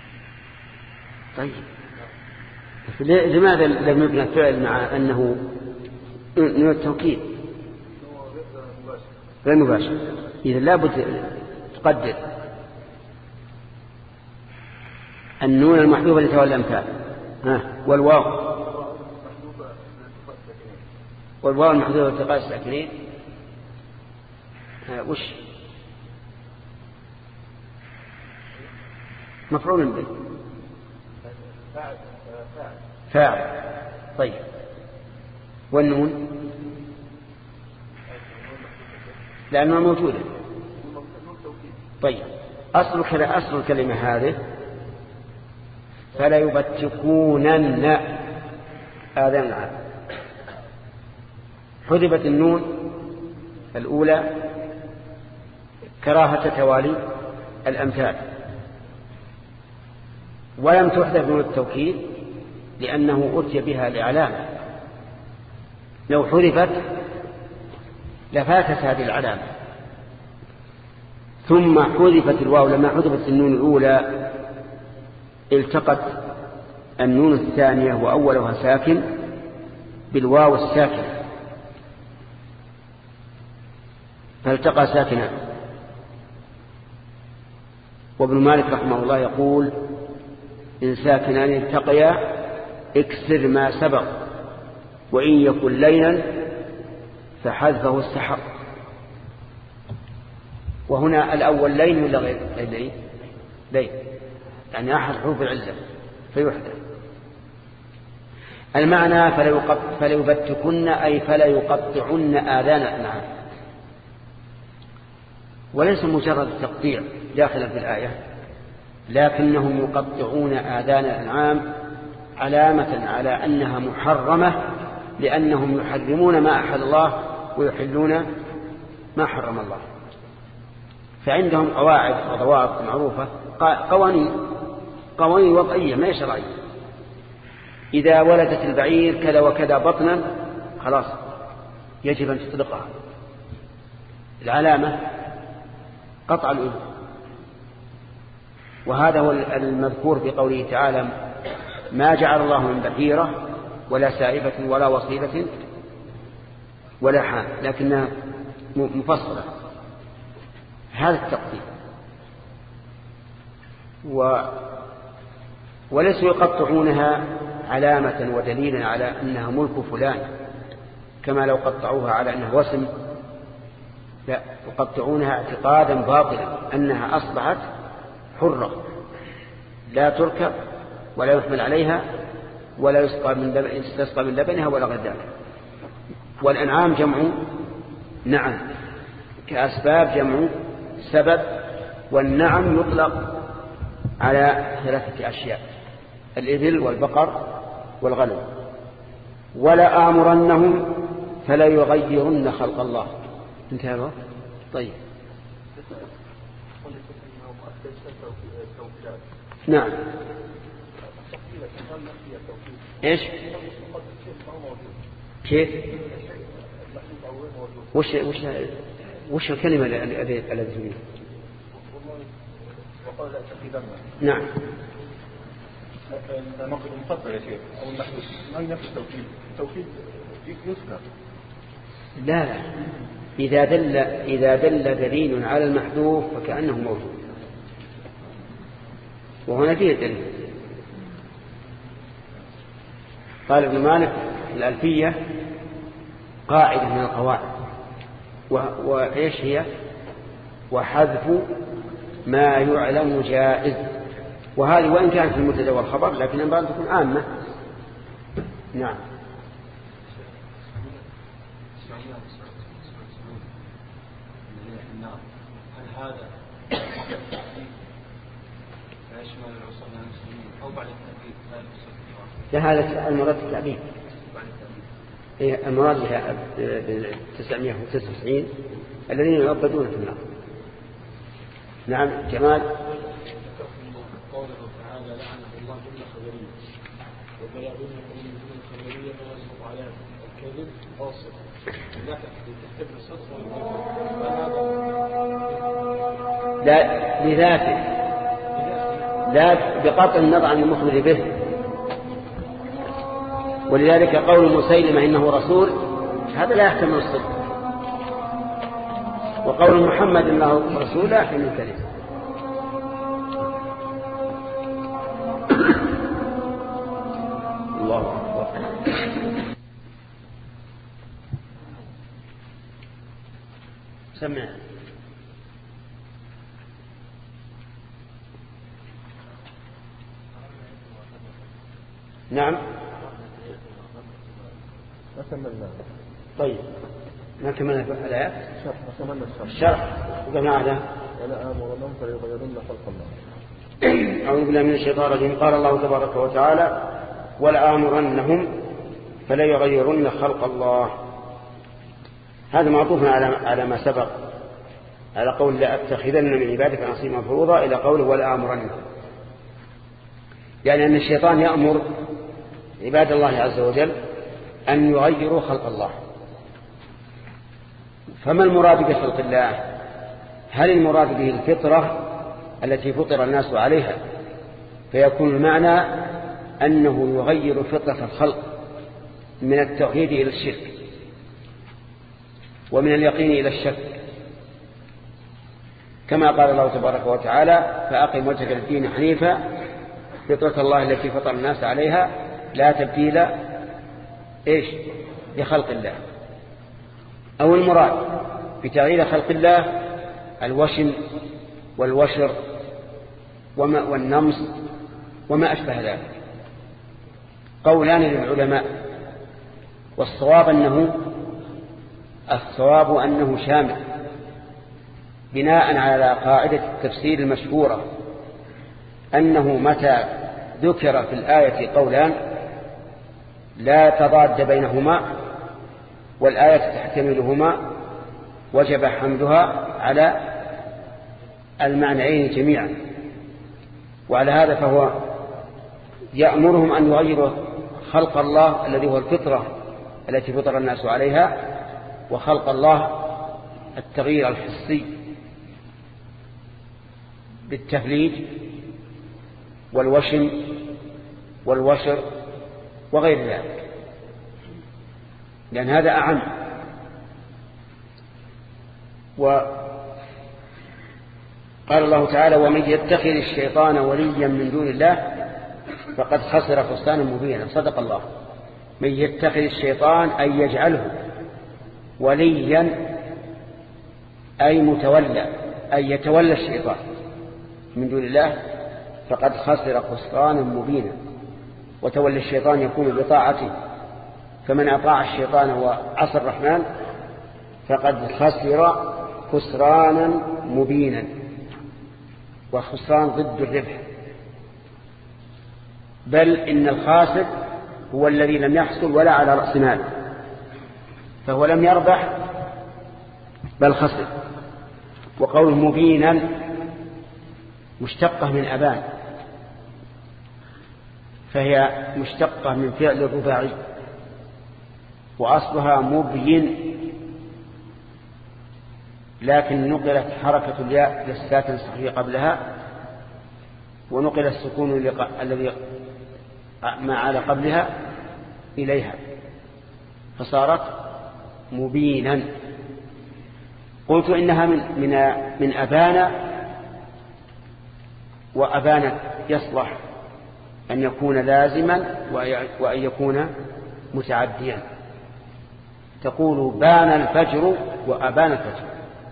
[SPEAKER 1] طيب لماذا لم يبنى الفعل مع أنه نون التوكيد غير مباشر؟ إذا لابد تقدر النون المحذوفة لتوالي الأمثال والواو المحذوفة لالتقاء الساكنين. وش مفعول به؟ فاعل. طيب والنون لأنها موجودة. طيب أصل الكلمة هذه فلا يبتكونن آذان العام. حذفت النون الأولى كراهة توالي الأمثال، ولم تحذف نون التوكيد لأنه أتي بها لعلامة. لو حذفت لفاتت هذه العلامة. ثم حذفت الواو لما حذفت النون الأولى التقت النون الثانية وأولها ساكن بالواو الساكنة فالتقى ساكنا. وابن مالك رحمه الله يقول إن ساكنان التقيا اكسر ما سبق وإن يكن لينا فحذفه استحق. وهنا الأول لين ولا غير لين؟ لين يعني أحد حروف العلة فيحذف. المعنى فلا يبتكن أي فلا يقطعن آذان الأنعام، وليس مجرد تقطيع داخلا في الآية، لكنهم يقطعون آذان الأنعام علامة على أنها محرمة، لأنهم يحرمون ما أحل الله ويحلون ما حرم الله. فعندهم قواعد وضوابط معروفة، قوانين وضعية ما شرعية. إذا ولدت البعير كذا وكذا بطنا خلاص يجب أن تطلقها. العلامة قطع الأذن. وهذا هو المذكور في قوله تعالى ما جعل الله من بحيرة ولا سائبة ولا وصيلة ولا حام، لكنها مفصلة. هذا التقدير. وليسوا يقطعونها علامة ودليلا على أنها ملك فلان كما لو قطعوها على أنها وسم، لا، يقطعونها اعتقادا باطلا أنها أصبحت حرة لا تركب ولا يحمل عليها ولا يستسقى من لبنها ولا غير ذلك. والأنعام جمع نعم، كأسباب جمع سبب. والنعم يطلق على 3 أشياء: الإبل والبقر والغنم. ولا آمرنهم فلا يغيرن خلق الله. انتهى الوقت. طيب نعم. ايش كيف وش الكلمة التي فيه؟
[SPEAKER 4] وقال لا تقيدن.
[SPEAKER 1] نعم.
[SPEAKER 4] النقد المفضل يا شيخ أو المحدود ما ينفي التوكيد. التوكيد يذكر.
[SPEAKER 1] لا إذا دل دليل على المحذوف فكأنه موجود، وهنا فيه الدليل. قال ابن مالك الألفية قاعدة من القواعد، وإيش هي؟ وحذف ما يعلم جائز. وهذه وإن كانت في المبتدا والخبر لكن ينبغي أن تكون عامة. نعم.
[SPEAKER 3] هل هذا يشمل العصر من المسلمين أو بعد التأكيد؟
[SPEAKER 1] هذا المراد التعبيد. المراد بها 999 الذين يعبدون في النار. نعم. جمال.
[SPEAKER 6] قوله تعالى لعنه الله كل خبرية وبيعون من الخبرية ما يصف على الكذب قاصر لا تحتمل الصدق
[SPEAKER 1] لا لذاته، لا بقطع النظر عن المخبر به. ولذلك قول مسيلمة إنه رسول هذا لا يحتمل الصدق، وقول محمد إنه رسول لا يحتمل الكذب. الله أكبر. سمع. نعم.
[SPEAKER 4] ما كملنا.
[SPEAKER 1] طيب ما كملنا الآيات.
[SPEAKER 4] ما كملنا
[SPEAKER 1] الشرح. وقلنا هذا
[SPEAKER 4] ولا آمرنهم فليغيرن خلق الله.
[SPEAKER 1] أعوذ بالله من الشيطان الرجيم. قال الله تبارك وتعالى ولآمرنهم فليغيرن خلق الله. هذا معطوف على ما سبق، على قول لأتخذن من عبادك نصيبا مفروضا إلى قوله ولآمرنهم، يعني أن الشيطان يأمر عباد الله عز وجل أن يغيروا خلق الله. فما المراد بخلق الله؟ هل المراد به الفطرة التي فطر الناس عليها فيكون المعنى أنه يغير فطرة الخلق من التوحيد إلى الشرك ومن اليقين إلى الشك، كما قال الله تبارك وتعالى فأقم وجهك للدين حنيفا فطرة الله التي فطر الناس عليها لا تبديل لخلق الله. أو المراد بتغيير خلق الله الوشم والوشر والنمص وما أشبه ذلك. قولان للعلماء، والصواب أنه شامل بناء على قاعدة التفسير المشهورة أنه متى ذكر في الآية قولان لا تضاد بينهما والآية تحتملهما وجب حملها على المعنيين جميعا. وعلى هذا فهو يأمرهم أن يغيروا خلق الله الذي هو الفطرة التي فطر الناس عليها، وخلق الله التغيير الحسي بالتفليج والوشم والوشر وغير ذلك، لأن هذا أعم. وقال الله تعالى ومن يتخذ الشيطان وليا من دون الله فقد خسر خسرانا مبينا. صدق الله. من يتخذ الشيطان أي يجعله وليا أي متولى، أي يتولى الشيطان من دون الله فقد خسر خسرانا مبينا. وتولى الشيطان يكون بطاعته، فمن أطاع الشيطان وعصى الرحمن فقد خسر خسرانا مبينا. وخسران ضد الربح، بل إن الخاسر هو الذي لم يحصل ولا على رأس مال، فهو لم يربح بل خسر. وقول مبينا مشتقة من أبان، فهي مشتقة من فعل الرباعي وأصلها مبين لكن نقلت حركة الياء للساكن الصحيح قبلها، ونقل السكون الذي ما على قبلها إليها، فصارت مبينا. قلت إنها من أبانا، وأبانا يصلح أن يكون لازما وأن يكون متعديا. تقول بان الفجر وأبان الفجر،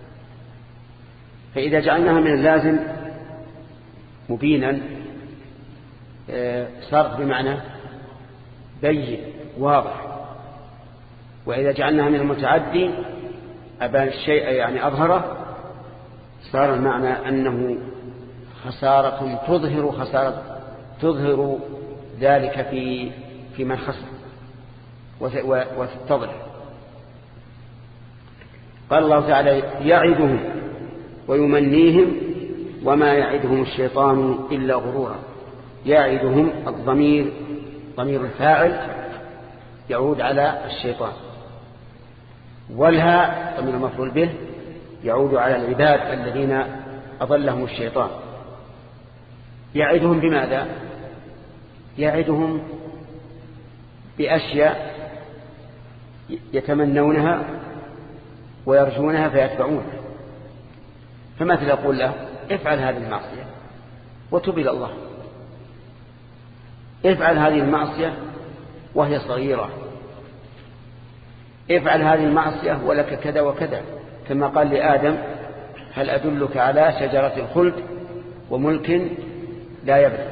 [SPEAKER 1] فإذا جعلناها من اللازم مبينا صارت بمعنى بين واضح، وإذا جعلناها من المتعدي أبان الشيء يعني أظهره، صار المعنى أنه خسارة تظهر ذلك في من خسر وتتضح. قال الله تعالى يعدهم ويمنيهم وما يعدهم الشيطان إلا غرورا. يعدهم الضمير ضمير الفاعل يعود على الشيطان، والها ضمير المفعول به يعود على العباد الذين أضلهم الشيطان. يعدهم بماذا؟ يعدهم بأشياء يتمنونها ويرجونها فيتبعونها. فمثل يقول له افعل هذه المعصية وتب إلى الله، افعل هذه المعصية وهي صغيرة، افعل هذه المعصية ولك كذا وكذا، كما قال لآدم هل أدلك على شجرة الخلد وملك لا يبلى.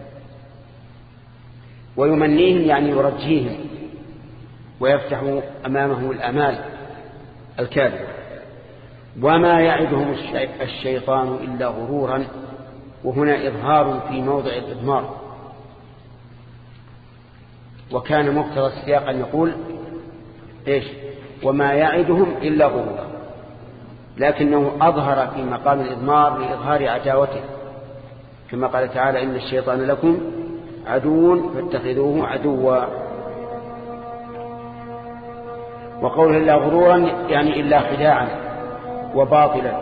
[SPEAKER 1] ويمنيهم يعني يرجيهم ويفتح أمامهم الأمال الكاذبة. وما يعدهم الشيطان إلا غرورا، وهنا إظهار في موضع الإضمار، وكان مقتضى السياق أن يقول إيش؟ وما يعدهم إلا غرورا، لكنه أظهر في مقام الإضمار لإظهار عداوته، كما قال تعالى إن الشيطان لكم عدو فاتخذوه عدوا. وقوله إلا غرورا يعني إلا خداعا وباطلا.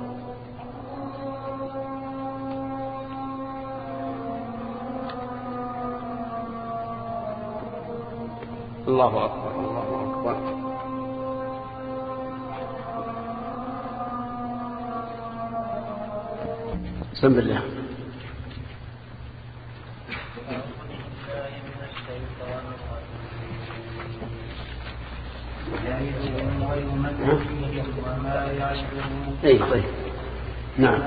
[SPEAKER 1] الله أكبر الله أكبر. بسم الله. طيب نعم.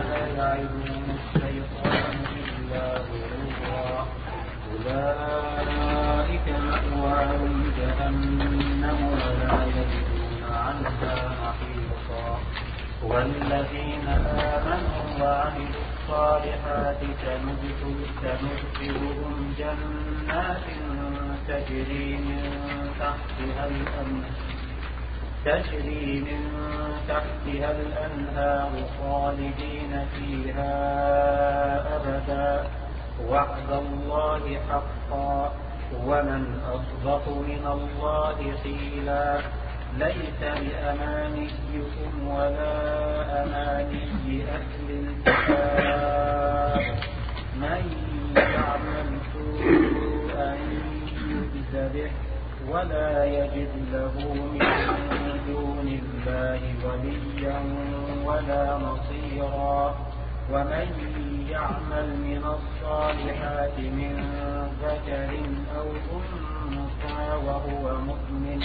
[SPEAKER 7] أولئك مأواهم جهنم ولا يجدون عنها محيصا. والذين آمنوا وعملوا الصالحات سندخلهم جنات تجري من تحتها الأنهار خالدين فيها أبدا وعد الله حقا ومن أصدق من الله قيلا. ليس بأمانيكم ولا أماني أهل الكتاب من يعمل سوءا يجز به ولا يجد له من دون الله وليا ولا نصيرا. ومن يعمل من الصالحات من ذكر أو أنثى وهو مؤمن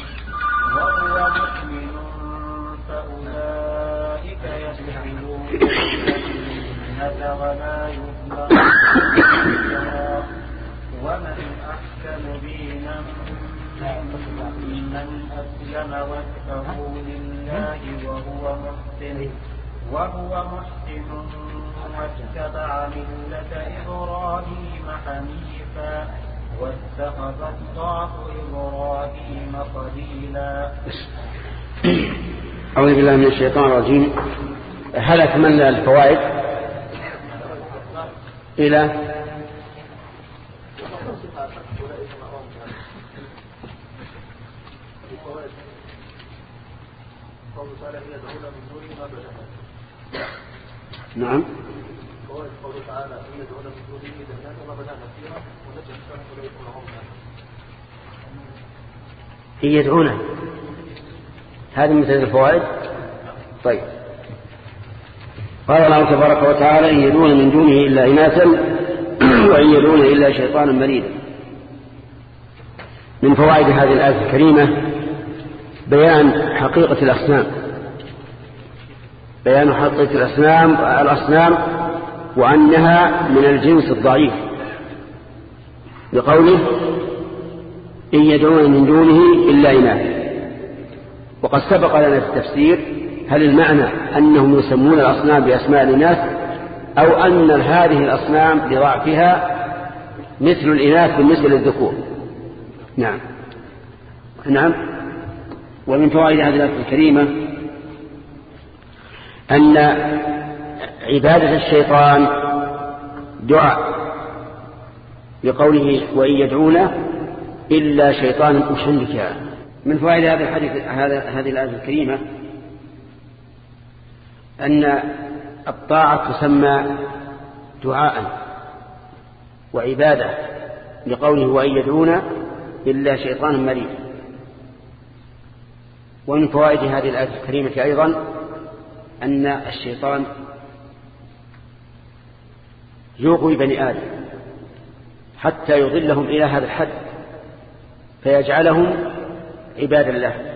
[SPEAKER 7] فأولئك يدخلون الجنة ولا يظلمون. ومن أحسن دينا ممن أسلم وجهه لله وهو محسن واتبع ملة إبراهيم حنيفا واتخذ الله إبراهيم خليلا.
[SPEAKER 1] أعوذ بالله من الشيطان الرجيم. هل أكملنا الفوائد إلى
[SPEAKER 4] قوله تعالى إن يدعون من دونه ما بدأنا.
[SPEAKER 1] نعم.
[SPEAKER 4] قوله تعالى إن يدعون من دونه ما بدأنا فيها ونجد الشرح ولا يكون عمنا.
[SPEAKER 1] إن يدعونه هذه من الفوائد. طيب قال الله تبارك وتعالى إن يدعون من دونه إلا إناثا وإن يدعون إلا شيطانا مريدا. من فوائد هذه الآية الكريمة بيان حقيقة الأصنام، بيان حقيقة الأصنام وأنها من الجنس الضعيف، بقوله إن يدعون من دونه إلا إناثا. وقد سبق لنا في التفسير هل المعنى أنهم يسمون الأصنام بأسماء الإناث أو أن هذه الأصنام لضعفها مثل الإناث بالنسبة للذكور. نعم. ومن فوائد هذه الآية الكريمة أن عبادة الشيطان دعاء، لقوله وإن يدعون إلا شيطانا مشركا. من فوائد هذه الآية الكريمة أن الطاعة تسمى دعاء وعبادة، لقوله وإن يدعون إلا شيطانا مريدا. ومن فوائد هذه الآية الكريمة أيضا أن الشيطان يغوي بني آدم حتى يضلهم إلى هذا الحد فيجعلهم عباد الله،